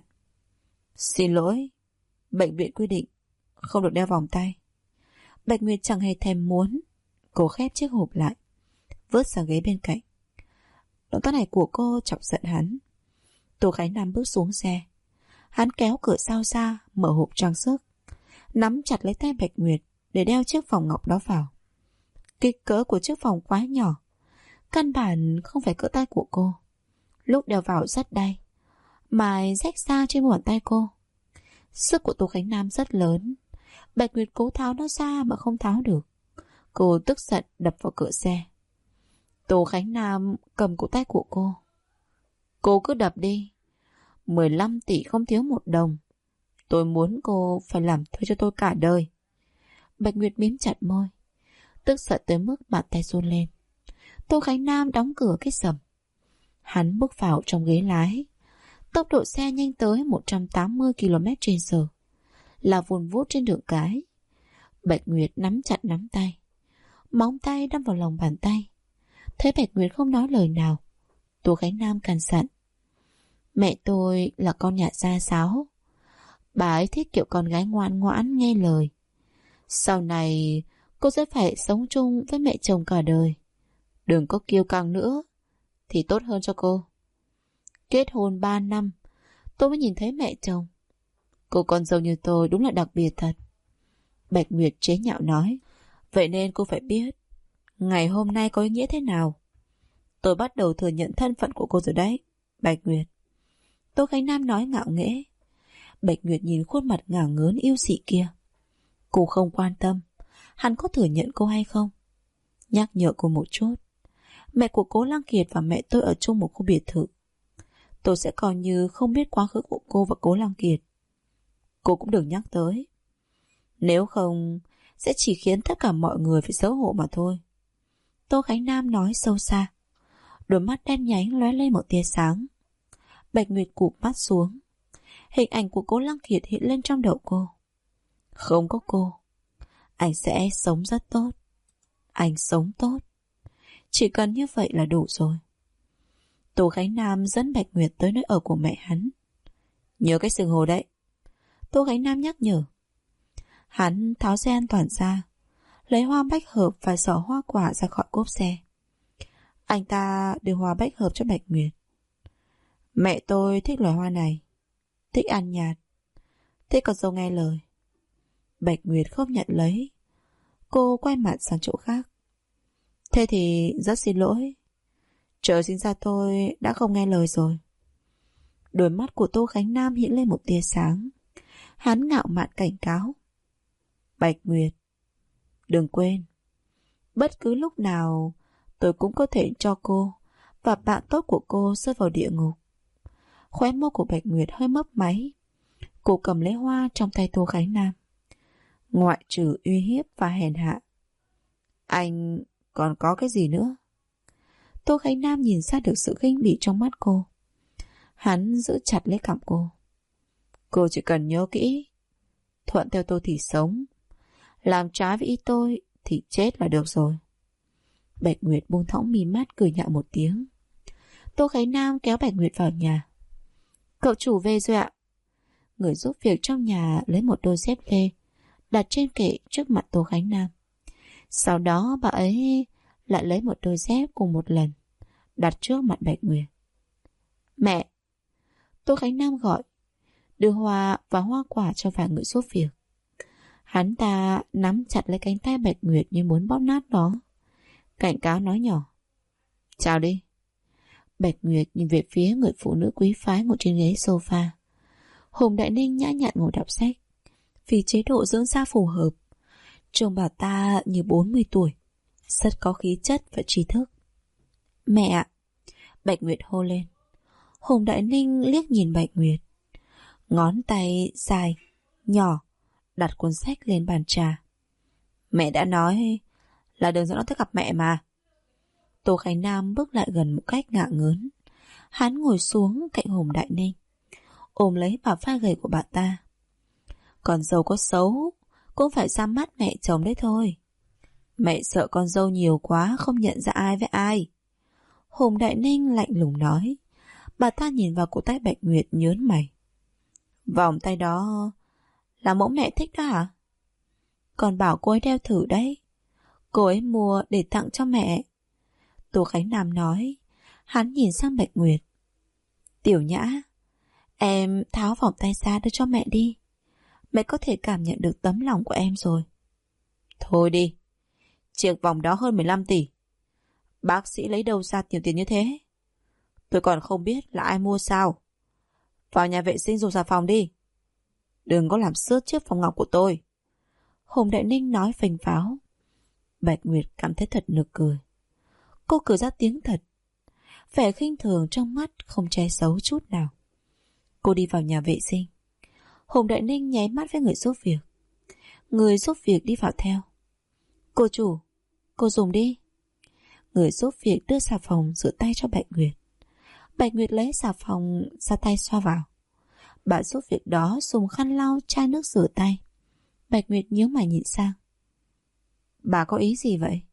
Xin lỗi, bệnh viện quy định không được đeo vòng tay. Bạch Nguyệt chẳng hề thèm muốn. Cô khép chiếc hộp lại, vớt sang ghế bên cạnh. Động tác này của cô chọc giận hắn. Tô Khánh Nam bước xuống xe. Hắn kéo cửa sau ra, mở hộp trang sức, nắm chặt lấy tay Bạch Nguyệt để đeo chiếc vòng ngọc đó vào. Kích cỡ của chiếc vòng quá nhỏ, căn bản không phải cỡ tay của cô. Lúc đeo vào rất đay, mài rách ra trên bàn tay cô. Sức của Tô Khánh Nam rất lớn. Bạch Nguyệt cố tháo nó ra mà không tháo được. Cô tức giận đập vào cửa xe. Tô Khánh Nam cầm cổ tay của cô. Cô cứ đập đi. 15 tỷ không thiếu một đồng. Tôi muốn cô phải làm thuê cho tôi cả đời. Bạch Nguyệt mím chặt môi, tức giận tới mức bàn tay run lên. Tô Khánh Nam đóng cửa cái sầm. Hắn bước vào trong ghế lái. Tốc độ xe nhanh tới 180 km/h, là vùn vút trên đường cái. Bạch Nguyệt nắm chặt nắm tay, móng tay đâm vào lòng bàn tay. Thấy Bạch Nguyệt không nói lời nào, Tô Khánh Nam cằn dặn. Mẹ tôi là con nhà gia giáo. Bà ấy thích kiểu con gái ngoan ngoãn nghe lời. Sau này cô sẽ phải sống chung với mẹ chồng cả đời. Đừng có kiêu căng nữa thì tốt hơn cho cô. Kết hôn 3 năm tôi mới nhìn thấy mẹ chồng. Cô con dâu như tôi đúng là đặc biệt thật. Bạch Nguyệt chế nhạo nói. Vậy nên cô phải biết ngày hôm nay có ý nghĩa thế nào. Tôi bắt đầu thừa nhận thân phận của cô rồi đấy, Bạch Nguyệt. Tô Khánh Nam nói ngạo nghễ. Bạch Nguyệt nhìn khuôn mặt ngả ngớn yêu dị kia. Cô không quan tâm hắn có thừa nhận cô hay không. Nhắc nhở cô một chút. Mẹ của Cố Lăng Kiệt và mẹ tôi ở chung một khu biệt thự. Tôi sẽ coi như không biết quá khứ của cô và Cố Lăng Kiệt. Cô cũng đừng nhắc tới. Nếu không sẽ chỉ khiến tất cả mọi người phải xấu hổ mà thôi. Tô Khánh Nam nói sâu xa. Đôi mắt đen nhánh lóe lên một tia sáng. Bạch Nguyệt cụp mắt xuống. Hình ảnh của Cố Lăng Kiệt hiện lên trong đầu cô. Không có cô, anh sẽ sống rất tốt. Anh sống tốt. Chỉ cần như vậy là đủ rồi. Tô Khánh Nam dẫn Bạch Nguyệt tới nơi ở của mẹ hắn. Nhớ cái sừng hồ đấy. Tô Khánh Nam nhắc nhở. Hắn tháo dây an toàn ra, lấy hoa bách hợp và giỏ hoa quả ra khỏi cốp xe. Anh ta đưa hoa bách hợp cho Bạch Nguyệt. Mẹ tôi thích loài hoa này, thích ăn nhạt, thích con dâu nghe lời. Bạch Nguyệt không nhận lấy. Cô quay mặt sang chỗ khác. Thế thì rất xin lỗi. Trời sinh ra tôi đã không nghe lời rồi. Đôi mắt của Tô Khánh Nam hiện lên một tia sáng. Hắn ngạo mạn cảnh cáo. Bạch Nguyệt, đừng quên, bất cứ lúc nào tôi cũng có thể cho cô và bạn tốt của cô rơi vào địa ngục. Khóe môi của Bạch Nguyệt hơi mấp máy. Cô cầm lấy hoa trong tay Tô Khánh Nam. Ngoại trừ uy hiếp và hèn hạ, anh còn có cái gì nữa? Tô Khánh Nam nhìn ra được sự khinh bỉ trong mắt cô. Hắn giữ chặt lấy cằm cô. Cô chỉ cần nhớ kỹ, thuận theo tôi thì sống, làm trái với ý tôi thì chết là được rồi. Bạch Nguyệt buông thõng mí mắt cười nhạo một tiếng. Tô Khánh Nam kéo Bạch Nguyệt vào nhà. Cậu chủ về rồi ạ. Người giúp việc trong nhà lấy một đôi dép lê đặt trên kệ trước mặt Tô Khánh Nam. Sau đó bà ấy lại lấy một đôi dép cùng một lần đặt trước mặt Bạch Nguyệt. Mẹ! Tô Khánh Nam gọi, đưa hoa và hoa quả cho vài người giúp việc. Hắn ta nắm chặt lấy cánh tay Bạch Nguyệt như muốn bóp nát nó. Cảnh cáo nói nhỏ. Chào đi. Bạch Nguyệt nhìn về phía người phụ nữ quý phái ngồi trên ghế sofa. Hùng Đại Ninh nhã nhặn ngồi đọc sách. Vì chế độ dưỡng da phù hợp, trông bà ta như 40 tuổi, rất có khí chất và trí thức. Mẹ ạ! Bạch Nguyệt hô lên. Hùng Đại Ninh liếc nhìn Bạch Nguyệt. Ngón tay dài, nhỏ, đặt cuốn sách lên bàn trà. Mẹ đã nói là đừng dẫn nó tới gặp mẹ mà. Tô Khánh Nam bước lại gần một cách ngạ ngớn. Hắn ngồi xuống cạnh Hùng Đại Ninh, ôm lấy bả vai gầy của bà ta. Con dâu có xấu cũng phải ra mắt mẹ chồng đấy thôi. Mẹ sợ con dâu nhiều quá không nhận ra ai với ai. Hùng Đại Ninh lạnh lùng nói. Bà ta nhìn vào cổ tay Bạch Nguyệt nhớn mày. Vòng tay đó là mẫu mẹ thích đó hả? Con bảo cô ấy đeo thử đấy. Cô ấy mua để tặng cho mẹ. Tô Khánh Nam nói. Hắn nhìn sang Bạch Nguyệt. Tiểu Nhã, em tháo vòng tay ra đưa cho mẹ đi. Mẹ có thể cảm nhận được tấm lòng của em rồi. Thôi đi. Chiếc vòng đó hơn 15 tỷ. Bác sĩ lấy đâu ra nhiều tiền như thế? Tôi còn không biết là ai mua sao. Vào nhà vệ sinh dùng xà phòng đi. Đừng có làm xước chiếc vòng ngọc của tôi. Hùng Đại Ninh nói phành pháo. Bạch Nguyệt cảm thấy thật nực cười. Cô cười ra tiếng thật. Vẻ khinh thường trong mắt không che giấu chút nào. Cô đi vào nhà vệ sinh. Hùng Đại Ninh nháy mắt với người giúp việc. Người giúp việc đi vào theo. Cô chủ, cô dùng đi. Người giúp việc đưa xà phòng rửa tay cho Bạch Nguyệt. Bạch Nguyệt lấy xà phòng ra tay xoa vào. Bà giúp việc đó dùng khăn lau chai nước rửa tay. Bạch Nguyệt nhíu mày nhìn sang. Bà có ý gì vậy?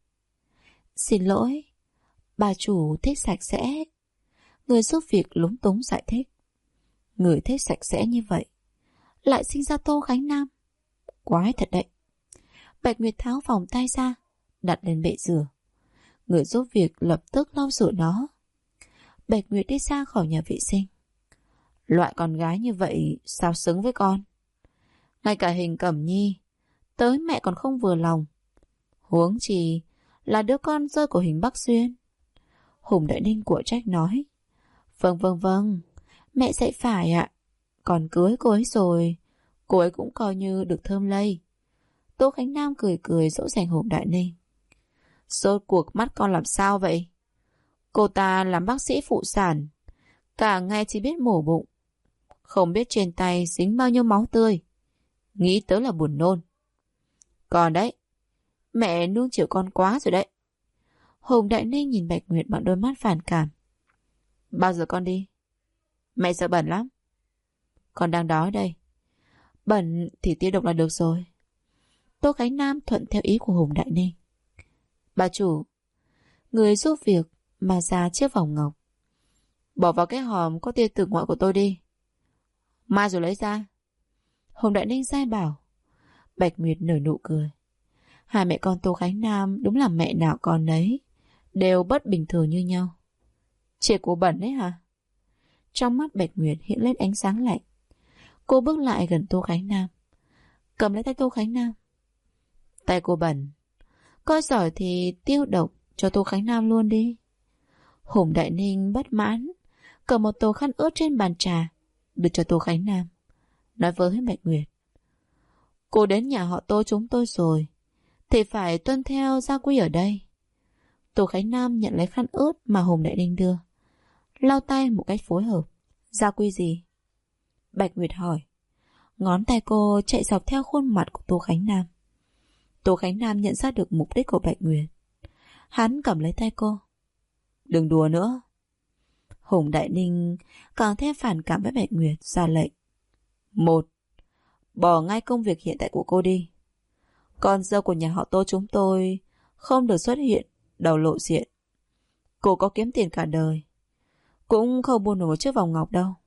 Xin lỗi, bà chủ thích sạch sẽ. Người giúp việc lúng túng giải thích. Người thích sạch sẽ như vậy lại sinh ra Tô Khánh Nam. Quái thật đấy. Bạch Nguyệt tháo vòng tay ra, đặt lên bệ rửa. Người giúp việc lập tức lau rửa nó. Bạch Nguyệt đi ra khỏi nhà vệ sinh. Loại con gái như vậy sao xứng với con? Ngay cả Hình Cẩm Nhi tới mẹ còn không vừa lòng, huống chi là đứa con rơi của Hình Bắc Xuyên. Hùng Đại Ninh của trách nói. Vâng, mẹ sẽ phải ạ. Còn cưới cô ấy rồi, cô ấy cũng coi như được thơm lây. Tô Khánh Nam cười dỗ dành Hùng Đại Ninh. Rốt cuộc mắt con làm sao vậy? Cô ta làm bác sĩ phụ sản, cả ngày chỉ biết mổ bụng, không biết trên tay dính bao nhiêu máu tươi. Nghĩ tới là buồn nôn. Còn đấy, mẹ nuông chiều con quá rồi đấy. Hùng Đại Ninh nhìn Bạch Nguyệt bằng đôi mắt phản cảm. Bao giờ con đi? Mẹ sợ bẩn lắm. Con đang đói đây. Bẩn thì tiêu độc là được rồi. Tô Khánh Nam thuận theo ý của Hùng Đại Ninh. Bà chủ, người giúp việc mà ra chiếc vòng ngọc, bỏ vào cái hòm có tia tử ngoại của tôi đi. Mai rồi lấy ra. Hùng Đại Ninh sai bảo. Bạch Nguyệt nở nụ cười. Hai mẹ con Tô Khánh Nam đúng là mẹ nào con nấy, đều bất bình thường như nhau. Chị cô bẩn đấy hả? Trong mắt Bạch Nguyệt hiện lên ánh sáng lạnh. Cô bước lại gần Tô Khánh Nam, cầm lấy tay Tô Khánh Nam. Tay cô bẩn, coi giỏi thì tiêu độc cho Tô Khánh Nam luôn đi. Hùng Đại Ninh bất mãn, cầm một tô khăn ướt trên bàn trà, đưa cho Tô Khánh Nam, nói với Bạch Nguyệt. Cô đến nhà họ Tô chúng tôi rồi, thì phải tuân theo gia quy ở đây. Tô Khánh Nam nhận lấy khăn ướt mà Hùng Đại Ninh đưa, lau tay một cách phối hợp. Gia quy gì? Bạch Nguyệt hỏi. Ngón tay cô chạy dọc theo khuôn mặt của Tô Khánh Nam. Tô Khánh Nam nhận ra được mục đích của Bạch Nguyệt. Hắn cầm lấy tay cô. Đừng đùa nữa. Hùng Đại Ninh càng thêm phản cảm với Bạch Nguyệt, ra lệnh. 1. Bỏ ngay công việc hiện tại của cô đi. Con dâu của nhà họ Tô chúng tôi không được xuất hiện đầu lộ diện. Cô có kiếm tiền cả đời, cũng không buôn nổi một chiếc vòng ngọc đâu.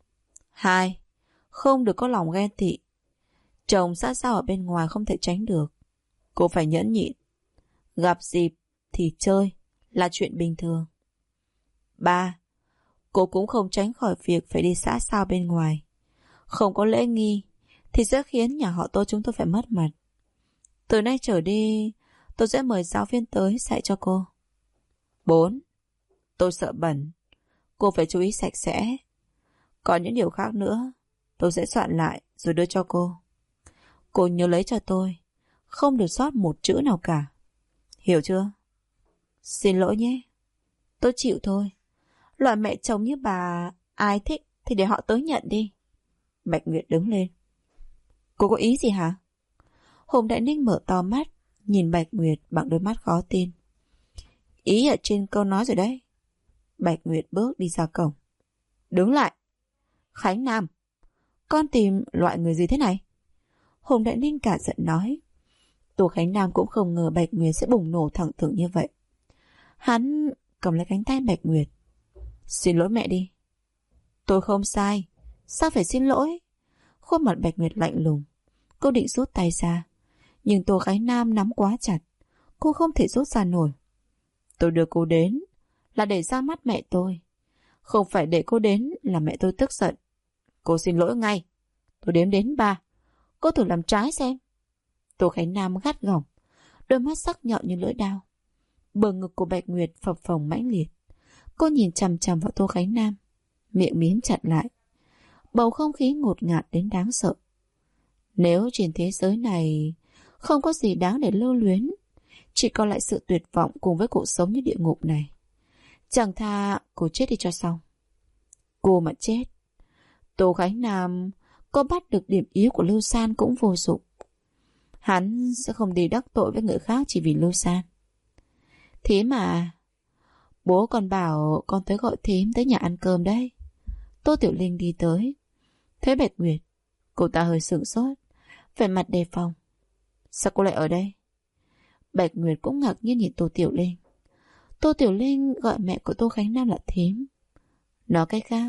2. Không được có lòng ghen tị. Chồng sát sao ở bên ngoài không thể tránh được. Cô phải nhẫn nhịn. Gặp dịp thì chơi là chuyện bình thường. 3. Cô cũng không tránh khỏi việc phải đi xã giao bên ngoài. Không có lễ nghi thì sẽ khiến nhà họ Tô chúng tôi phải mất mặt. Từ nay trở đi, tôi sẽ mời giáo viên tới dạy cho cô. 4. Tôi sợ bẩn. Cô phải chú ý sạch sẽ. Còn những điều khác nữa, tôi sẽ soạn lại rồi đưa cho cô. Cô nhớ lấy cho tôi, không được sót một chữ nào cả. Hiểu chưa? Xin lỗi nhé. Tôi chịu thôi. Loại mẹ chồng như bà, ai thích thì để họ tới nhận đi. Bạch Nguyệt đứng lên. Cô có ý gì hả? Hùng Đại Ninh mở to mắt, nhìn Bạch Nguyệt bằng đôi mắt khó tin. Ý ở trên câu nói rồi đấy. Bạch Nguyệt bước đi ra cổng. Đứng lại. Khánh Nam, con tìm loại người gì thế này? Hùng Đại Ninh cả giận nói. Tô Khánh Nam cũng không ngờ Bạch Nguyệt sẽ bùng nổ thẳng thừng như vậy. Hắn cầm lấy cánh tay Bạch Nguyệt. Xin lỗi mẹ đi. Tôi không sai. Sao phải xin lỗi? Khuôn mặt Bạch Nguyệt lạnh lùng. Cô định rút tay ra, nhưng Tô Khánh Nam nắm quá chặt. Cô không thể rút ra nổi. Tôi đưa cô đến là để ra mắt mẹ tôi, không phải để cô đến là mẹ tôi tức giận. Cô xin lỗi ngay. Tôi đếm đến 3. Cô thử làm trái xem. Tô Khánh Nam gắt gỏng, đôi mắt sắc nhọn như lưỡi dao. Bờ ngực của Bạch Nguyệt phập phồng mãnh liệt. Cô nhìn chằm chằm vào Tô Khánh Nam, miệng mím chặt lại. Bầu không khí ngột ngạt đến đáng sợ. Nếu trên thế giới này không có gì đáng để lưu luyến, chỉ còn lại sự tuyệt vọng cùng với cuộc sống như địa ngục này, chẳng tha cô chết đi cho xong. Cô mà chết, Tô Khánh Nam có bắt được điểm yếu của Lưu San cũng vô dụng. Hắn sẽ không đi đắc tội với người khác chỉ vì Lưu San. Thế mà bố còn bảo con tới gọi thím tới nhà ăn cơm đấy. Tô Tiểu Linh đi tới, thấy Bạch Nguyệt, cô ta hơi sửng sốt, vẻ mặt đề phòng. Sao cô lại ở đây? Bạch Nguyệt cũng ngạc nhiên nhìn Tô Tiểu Linh. Tô Tiểu Linh gọi mẹ của Tô Khánh Nam là thím. Nói cách khác,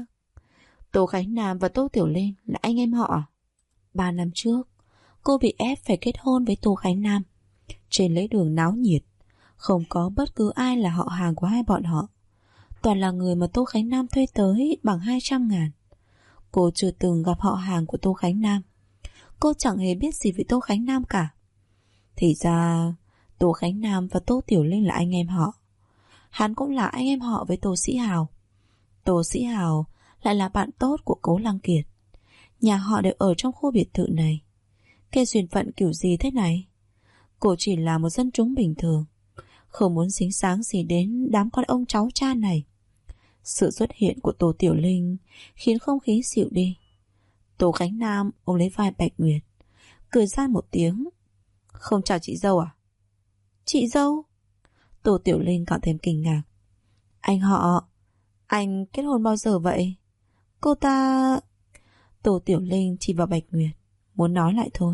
Tô Khánh Nam và Tô Tiểu Linh là anh em họ à? 3 năm trước, cô bị ép phải kết hôn với Tô Khánh Nam. Trên lễ đường náo nhiệt, không có bất cứ ai là họ hàng của hai bọn họ. Toàn là người mà Tô Khánh Nam thuê tới bằng 200.000. Cô chưa từng gặp họ hàng của Tô Khánh Nam. Cô chẳng hề biết gì về Tô Khánh Nam cả. Thì ra Tô Khánh Nam và Tô Tiểu Linh là anh em họ. Hắn cũng là anh em họ với Tô Sĩ Hào. Tô Sĩ Hào lại là bạn tốt của Cố Lăng Kiệt. Nhà họ đều ở trong khu biệt thự này. Cái duyên phận kiểu gì thế này? Cô chỉ là một dân chúng bình thường, không muốn dính dáng gì đến đám con ông cháu cha này. Sự xuất hiện của Tô Tiểu Linh khiến không khí dịu đi. Tô Khánh Nam ôm lấy vai Bạch Nguyệt, cười ra một tiếng. Không chào chị dâu à? Chị dâu? Tô Tiểu Linh cảm thêm kinh ngạc. Anh họ, anh kết hôn bao giờ vậy? Cô ta... Tô Tiểu Linh chỉ vào Bạch Nguyệt, muốn nói lại thôi.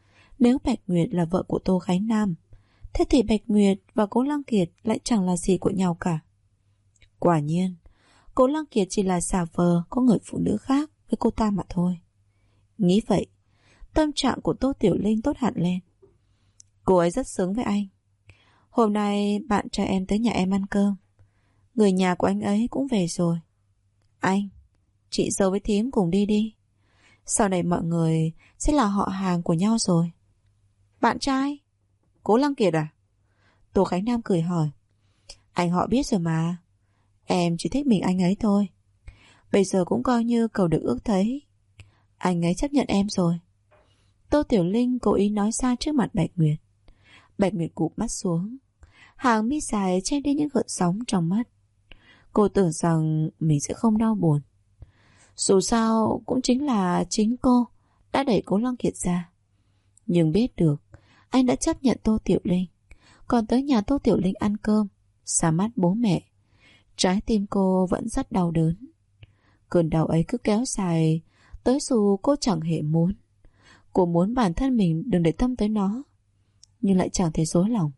Nếu Bạch Nguyệt là vợ của Tô Khánh Nam, thế thì Bạch Nguyệt và Cố Lăng Kiệt lại chẳng là gì của nhau cả. Quả nhiên, Cố Lăng Kiệt chỉ là giả vờ có người phụ nữ khác với cô ta mà thôi. Nghĩ vậy, tâm trạng của Tô Tiểu Linh tốt hẳn lên. Cô ấy rất sướng với anh. Hôm nay bạn trai em tới nhà em ăn cơm. Người nhà của anh ấy cũng về rồi. Anh, chị dâu với thím cùng đi đi. Sau này mọi người sẽ là họ hàng của nhau rồi. Bạn trai? Cố Lăng Kiệt à? Tô Khánh Nam cười hỏi. Anh họ biết rồi mà. Em chỉ thích mình anh ấy thôi. Bây giờ cũng coi như cầu được ước thấy. Anh ấy chấp nhận em rồi. Tô Tiểu Linh cố ý nói xa trước mặt Bạch Nguyệt. Bạch Nguyệt cụp mắt xuống, hàng mi dài che đi những gợn sóng trong mắt. Cô tưởng rằng mình sẽ không đau buồn. Dù sao cũng chính là chính cô đã đẩy Cố Lăng Kiệt ra. Nhưng biết được anh đã chấp nhận Tô Tiểu Linh, còn tới nhà Tô Tiểu Linh ăn cơm, xa mắt bố mẹ. Trái tim cô vẫn rất đau đớn. Cơn đau ấy cứ kéo dài tới dù cô chẳng hề muốn. Cô muốn bản thân mình đừng để tâm tới nó, nhưng lại chẳng thể dối lòng.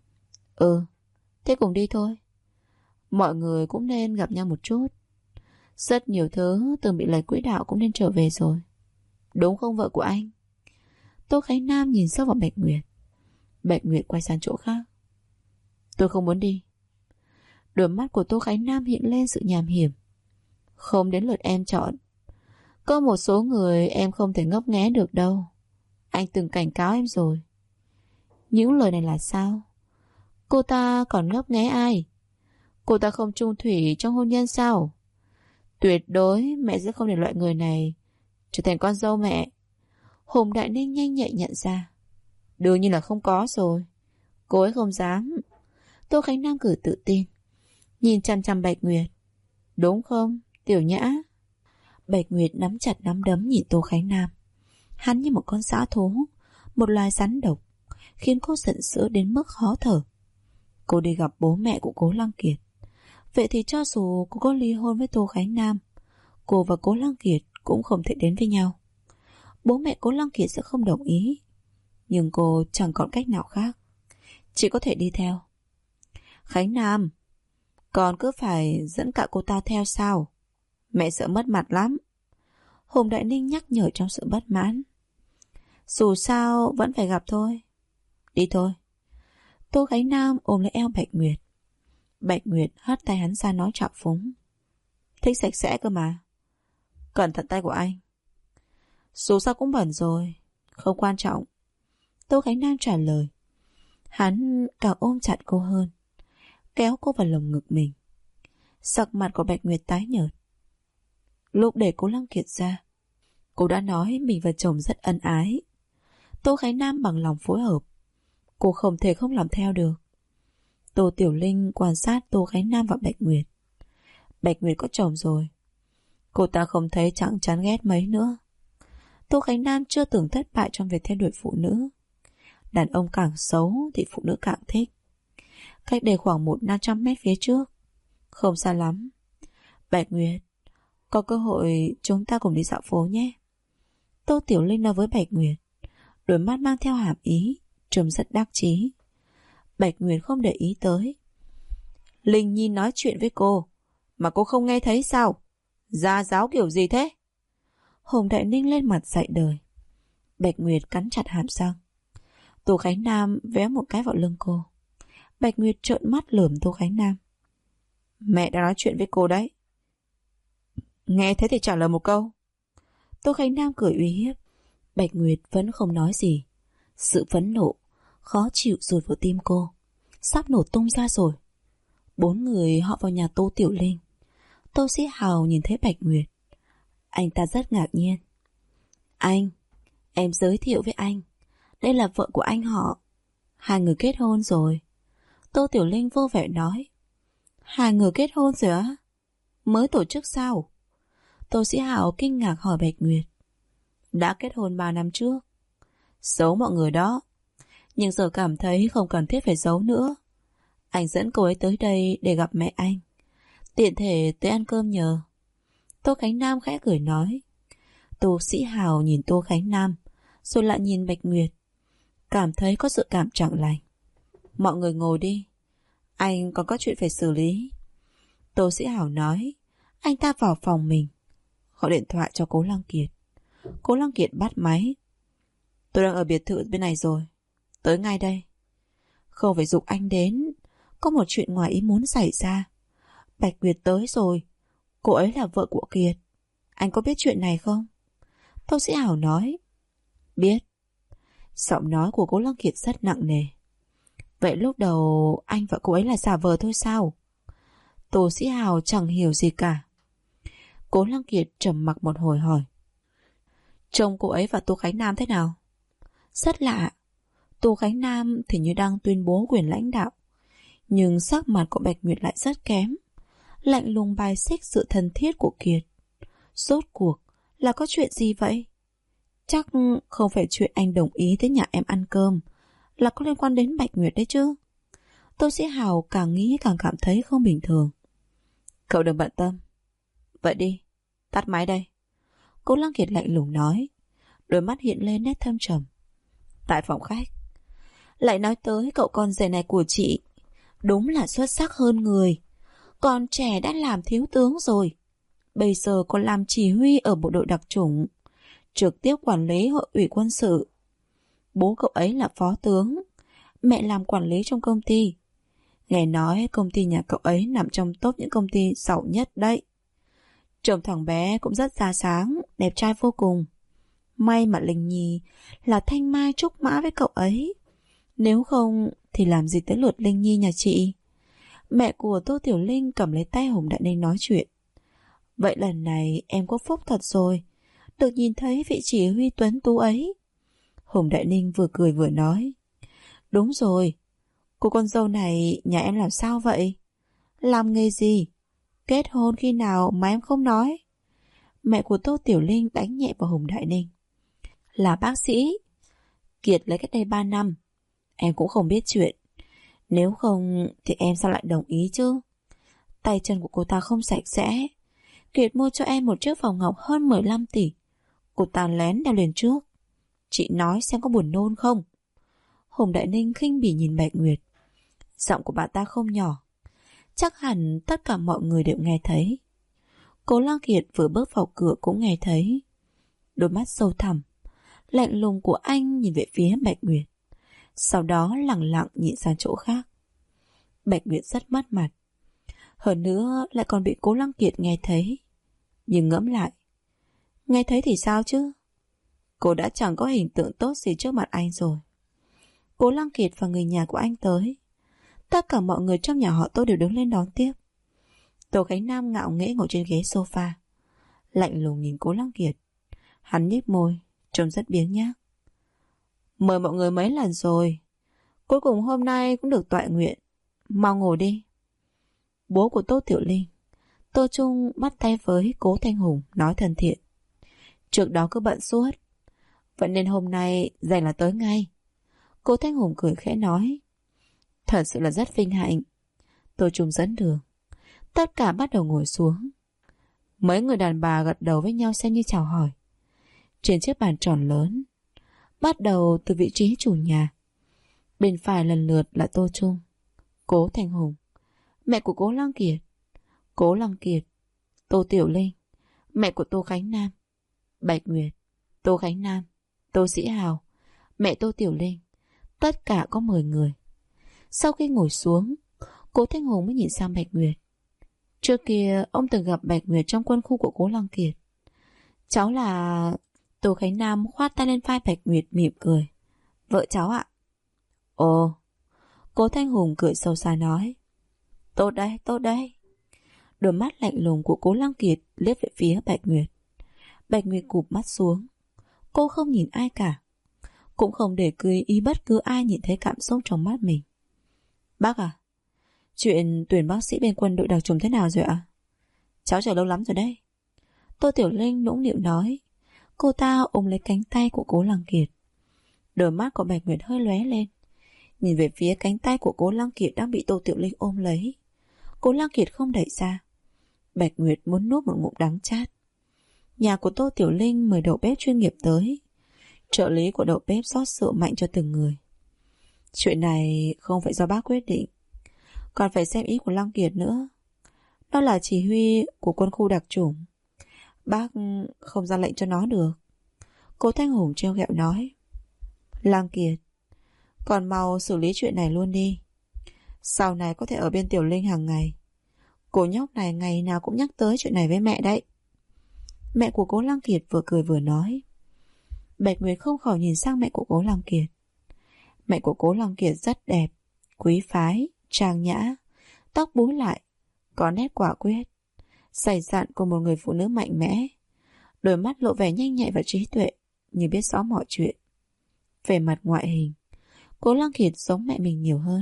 Thế cùng đi thôi. Mọi người cũng nên gặp nhau một chút. Rất nhiều thứ từng bị lệch quỹ đạo cũng nên trở về rồi. Đúng không vợ của anh? Tô Khánh Nam nhìn sâu vào Bạch Nguyệt. Bạch Nguyệt quay sang chỗ khác. Tôi không muốn đi. Đôi mắt của Tô Khánh Nam hiện lên sự nham hiểm. Không đến lượt em chọn. Có một số người em không thể ngấp nghé được đâu. Anh từng cảnh cáo em rồi. Những lời này là sao? Cô ta còn ngấp nghé ai? Cô ta không chung thủy trong hôn nhân sao? Tuyệt đối mẹ sẽ không để loại người này trở thành con dâu mẹ. Hùng Đại Ninh nhanh nhạy nhận ra. Đương nhiên là không có rồi. Cô ấy không dám. Tô Khánh Nam cử tự tin, nhìn chăm chăm Bạch Nguyệt. Đúng không, Tiểu Nhã? Bạch Nguyệt nắm chặt nắm đấm nhìn Tô Khánh Nam. Hắn như một con dã thú, một loài rắn độc, khiến cô giận dữ đến mức khó thở. Cô đi gặp bố mẹ của Cố Lăng Kiệt. Vậy thì cho dù cô có ly hôn với Tô Khánh Nam, cô và Cố Lăng Kiệt cũng không thể đến với nhau. Bố mẹ Cố Lăng Kiệt sẽ không đồng ý. Nhưng cô chẳng còn cách nào khác, chỉ có thể đi theo. Khánh Nam, còn cứ phải dẫn cả cô ta theo sao? Mẹ sợ mất mặt lắm. Hùng Đại Ninh nhắc nhở trong sự bất mãn. Dù sao vẫn phải gặp thôi. Đi thôi. Tô Khánh Nam ôm lấy eo Bạch Nguyệt. Bạch Nguyệt hất tay hắn ra nói trạo phúng. Thích sạch sẽ cơ mà. Cẩn thận tay của anh. Dù sao cũng bẩn rồi, không quan trọng. Tô Khánh Nam trả lời. Hắn càng ôm chặt cô hơn, kéo cô vào lồng ngực mình. Sắc mặt của Bạch Nguyệt tái nhợt. Lúc để Cố Lăng Kiệt ra, cô đã nói mình và chồng rất ân ái. Tô Khánh Nam bằng lòng phối hợp. Cô không thể không làm theo được. Tô Tiểu Linh quan sát Tô Khánh Nam và Bạch Nguyệt. Bạch Nguyệt có chồng rồi, cô ta không thấy chẳng chán ghét mấy nữa. Tô Khánh Nam chưa từng thất bại trong việc theo đuổi phụ nữ. Đàn ông càng xấu thì phụ nữ càng thích. Cách đây khoảng 100 mét phía trước, không xa lắm. Bạch Nguyệt, có cơ hội chúng ta cùng đi dạo phố nhé. Tô Tiểu Linh nói với Bạch Nguyệt, đôi mắt mang theo hàm ý, trông rất đắc chí. Bạch Nguyệt không để ý tới. Linh Nhi nói chuyện với cô mà cô không nghe thấy sao? Gia giáo kiểu gì thế? Hùng Đại Ninh lên mặt dạy đời. Bạch Nguyệt cắn chặt hàm răng. Tô Khánh Nam véo một cái vào lưng cô. Bạch Nguyệt trợn mắt lườm Tô Khánh Nam. Mẹ đã nói chuyện với cô đấy. Nghe thế thì trả lời một câu. Tô Khánh Nam cười uy hiếp. Bạch Nguyệt vẫn không nói gì. Sự phẫn nộ, khó chịu rụt vào tim cô, sắp nổ tung ra rồi. 4 người họ vào nhà Tô Tiểu Linh. Tô Sĩ Hào nhìn thấy Bạch Nguyệt. Anh ta rất ngạc nhiên. Anh, em giới thiệu với anh, đây là vợ của anh họ. 2 người kết hôn rồi. Tô Tiểu Linh vô vẻ nói. 2 người kết hôn rồi á? Mới tổ chức sao? Tô Sĩ Hào kinh ngạc hỏi Bạch Nguyệt. Đã kết hôn 3 năm trước. Giấu mọi người đó, nhưng giờ cảm thấy không cần thiết phải giấu nữa. Anh dẫn cô ấy tới đây để gặp mẹ anh, tiện thể tới ăn cơm nhờ. Tô Khánh Nam khẽ cười nói. Tô Sĩ Hào nhìn Tô Khánh Nam, rồi lại nhìn Bạch Nguyệt, cảm thấy có sự cảm chẳng lành. Mọi người ngồi đi, anh còn có chuyện phải xử lý. Tô Sĩ Hào nói. Anh ta vào phòng mình, gọi điện thoại cho Cố Lăng Kiệt. Cố Lăng Kiệt bắt máy. Tôi đang ở biệt thự bên này rồi, tới ngay đây. Không phải giục anh đến, có một chuyện ngoài ý muốn xảy ra. Bạch Nguyệt tới rồi, cô ấy là vợ của Kiệt. Anh có biết chuyện này không? Tô Sĩ Hào nói. Biết. Giọng nói của Cố Lăng Kiệt rất nặng nề. Vậy lúc đầu anh và cô ấy là giả vờ thôi sao? Tô Sĩ Hào chẳng hiểu gì cả. Cố Lăng Kiệt trầm mặc một hồi hỏi. Trông cô ấy và Tô Khánh Nam thế nào? Rất lạ. Tô Khánh Nam thì như đang tuyên bố quyền lãnh đạo, nhưng sắc mặt của Bạch Nguyệt lại rất kém, lạnh lùng bài xích sự thân thiết của Kiệt. Rốt cuộc là có chuyện gì vậy? Chắc không phải chuyện anh đồng ý tới nhà em ăn cơm là có liên quan đến Bạch Nguyệt đấy chứ. Tô Sĩ Hào càng nghĩ càng cảm thấy không bình thường. Cậu đừng bận tâm. Vậy đi, tắt máy đây. Cố Lăng Kiệt lạnh lùng nói, đôi mắt hiện lên nét thâm trầm. Tại phòng khách, lại nói tới cậu con rể này của chị, đúng là xuất sắc hơn người. Còn trẻ đã làm thiếu tướng rồi, bây giờ còn làm chỉ huy ở bộ đội đặc chủng, trực tiếp quản lý hội ủy quân sự. Bố cậu ấy là phó tướng, mẹ làm quản lý trong công ty. Nghe nói công ty nhà cậu ấy nằm trong top những công ty giàu nhất đấy. Trông thằng bé cũng rất ra sáng, đẹp trai vô cùng. May mà Linh Nhi là thanh mai trúc mã với cậu ấy. Nếu không thì làm gì tới lượt Linh Nhi nhà chị. Mẹ của Tô Tiểu Linh cầm lấy tay Hồng Đại Ninh nói chuyện. Vậy lần này em có phúc thật rồi, được nhìn thấy vị chỉ huy tuấn tú ấy. Hồng Đại Ninh vừa cười vừa nói. Đúng rồi, cô con dâu này nhà em làm sao vậy? Làm nghề gì? Kết hôn khi nào mà em không nói? Mẹ của Tô Tiểu Linh đánh nhẹ vào Hồng Đại Ninh. Là bác sĩ. Kiệt lấy cách đây 3 năm. Em cũng không biết chuyện. Nếu không thì em sao lại đồng ý chứ? Tay chân của cô ta không sạch sẽ. Kiệt mua cho em một chiếc vòng ngọc hơn 15 tỷ. Cô ta lén đeo lên trước. Chị nói xem có buồn nôn không? Hồng Đại Ninh khinh bỉ nhìn Bạch Nguyệt. Giọng của bà ta không nhỏ. Chắc hẳn tất cả mọi người đều nghe thấy. Cố Lăng Kiệt vừa bước vào cửa cũng nghe thấy. Đôi mắt sâu thẳm, lạnh lùng của anh nhìn về phía Bạch Nguyệt. Sau đó lẳng lặng nhìn sang chỗ khác. Bạch Nguyệt rất mất mặt. Hơn nữa lại còn bị Cố Lăng Kiệt nghe thấy. Nhưng ngẫm lại, nghe thấy thì sao chứ? Cô đã chẳng có hình tượng tốt gì trước mặt anh rồi. Cố Lăng Kiệt và người nhà của anh tới. Tất cả mọi người trong nhà họ Tô đều đứng lên đón tiếp. Tô Khánh Nam ngạo nghễ ngồi trên ghế sofa, lạnh lùng nhìn Cố Lăng Kiệt. Hắn nhếch môi, trông rất biếng nhác. Mời mọi người mấy lần rồi, cuối cùng hôm nay cũng được tọa nguyện. Mau ngồi đi. Bố của Tô Tiểu Linh, Tô Trung, bắt tay với Cố Thanh Hùng nói thân thiện. Trước đó cứ bận suốt, vậy nên hôm nay rảnh là tới ngay. Cố Thanh Hùng cười khẽ nói. Thật sự là rất vinh hạnh. Tô Trung dẫn đường. Tất cả bắt đầu ngồi xuống. Mấy người đàn bà gật đầu với nhau xem như chào hỏi. Trên chiếc bàn tròn lớn, bắt đầu từ vị trí chủ nhà. Bên phải lần lượt là Tô Trung, Cố Thanh Hùng, mẹ của Cố Lăng Kiệt, Cố Lăng Kiệt, Tô Tiểu Linh, mẹ của Tô Khánh Nam, Bạch Nguyệt, Tô Khánh Nam, Tô Sĩ Hào, mẹ Tô Tiểu Linh. Tất cả có 10 người. Sau khi ngồi xuống, Cố Thanh Hùng mới nhìn sang Bạch Nguyệt. Trước kia ông từng gặp Bạch Nguyệt trong quân khu của Cố Lăng Kiệt. Cháu là... Tô Khánh Nam khoát tay lên vai Bạch Nguyệt mỉm cười. Vợ cháu ạ. Ồ. Cố Thanh Hùng cười sâu xa nói. Tốt đấy, tốt đấy. Đôi mắt lạnh lùng của Cố Lăng Kiệt liếc về phía Bạch Nguyệt. Bạch Nguyệt cụp mắt xuống. Cô không nhìn ai cả, cũng không để ý bất cứ ai nhìn thấy cảm xúc trong mắt mình. Bác à, chuyện tuyển bác sĩ bên quân đội đặc chủng thế nào rồi ạ? Cháu chờ lâu lắm rồi đấy. Tô Tiểu Linh nũng nịu nói. Cô ta ôm lấy cánh tay của Cố Lăng Kiệt. Đôi mắt của Bạch Nguyệt hơi lóe lên, nhìn về phía cánh tay của Cố Lăng Kiệt đang bị Tô Tiểu Linh ôm lấy. Cố Lăng Kiệt không đẩy ra. Bạch Nguyệt muốn nuốt một ngụm đắng chát. Nhà của Tô Tiểu Linh mời đầu bếp chuyên nghiệp tới. Trợ lý của đầu bếp rót rượu mạnh cho từng người. Chuyện này không phải do bác quyết định, còn phải xem ý của Lăng Kiệt nữa. Đó là chỉ huy của quân khu đặc chủng, bác không ra lệnh cho nó được. Cố Thanh Hùng trêu ghẹo nói. Lăng Kiệt, còn mau xử lý chuyện này luôn đi. Sau này có thể ở bên Tiểu Linh hàng ngày. Cô nhóc này ngày nào cũng nhắc tới chuyện này với mẹ đấy. Mẹ của Cố Lăng Kiệt vừa cười vừa nói. Bạch Nguyệt không khỏi nhìn sang mẹ của Cố Lăng Kiệt. Mẹ của Cố Lăng Kiệt rất đẹp, quý phái, trang nhã, tóc búi lại, có nét quả quyết, sảy dạn của một người phụ nữ mạnh mẽ. Đôi mắt lộ vẻ nhanh nhạy và trí tuệ, như biết rõ mọi chuyện. Về mặt ngoại hình, Cố Lăng Kiệt giống mẹ mình nhiều hơn.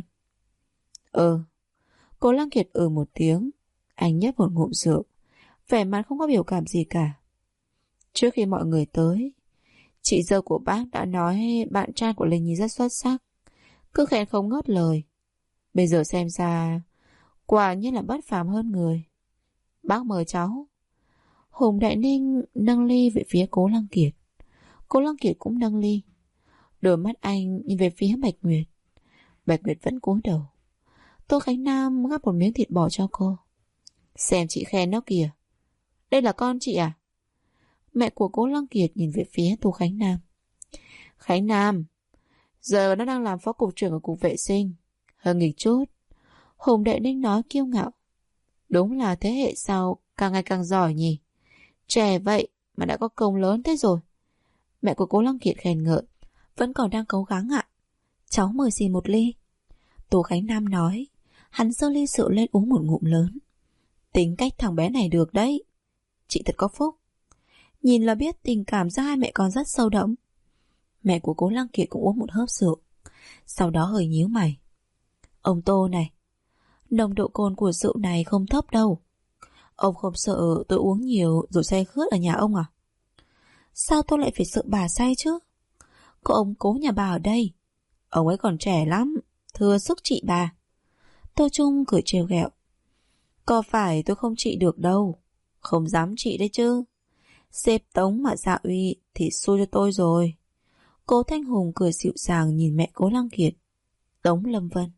Cố Lăng Kiệt một tiếng. Anh nhấp một ngụm rượu, vẻ mặt không có biểu cảm gì cả. Trước khi mọi người tới, chị dâu của bác đã nói bạn trai của Linh Nhi rất xuất sắc, cứ khen không ngớt lời. Bây giờ xem ra quả nhiên là bất phàm hơn người. Bác mời cháu. Hùng Đại Ninh nâng ly về phía Cố Lăng Kiệt. Cố Lăng Kiệt cũng nâng ly. Đôi mắt anh nhìn về phía Bạch Nguyệt. Bạch Nguyệt vẫn cúi đầu. Tô Khánh Nam gắp một miếng thịt bò cho cô. Xem chị khen nó kìa. Đây là con chị à? Mẹ của Cố Lăng Kiệt nhìn về phía Tô Khánh Nam. Khánh Nam, giờ nó đang làm phó cục trưởng ở cục vệ sinh, hơi nghịch chút. Hùng Đại Ninh nói kiêu ngạo. Đúng là thế hệ sau càng ngày càng giỏi nhỉ. Trẻ vậy mà đã có công lớn thế rồi. Mẹ của Cố Lăng Kiệt khen ngợi. Vẫn còn đang cố gắng ạ. Cháu mời xin một ly. Tô Khánh Nam nói. Hắn giơ ly rượu lên uống một ngụm lớn. Tính cách thằng bé này được đấy. Chị thật có phúc. Nhìn là biết tình cảm giữa hai mẹ con rất sâu đậm. Mẹ của Cố Lăng Kiệt cũng uống một hớp rượu, sau đó hơi nhíu mày. Ông Tô này, nồng độ cồn của rượu này không thấp đâu. Ông không sợ tôi uống nhiều rồi say khướt ở nhà ông à? Sao tôi lại phải sợ bà say chứ? Có ông Cố nhà bà ở đây. Ông ấy còn trẻ lắm, thừa sức trị bà. Tô Trung cười trêu ghẹo. Có phải tôi không trị được đâu. Không dám trị đấy chứ. Sếp Tống mà dạ uy thì xui cho tôi rồi. Cố Thanh Hùng cười dịu dàng nhìn mẹ Cố Lăng Kiệt. Tống Lâm Vân.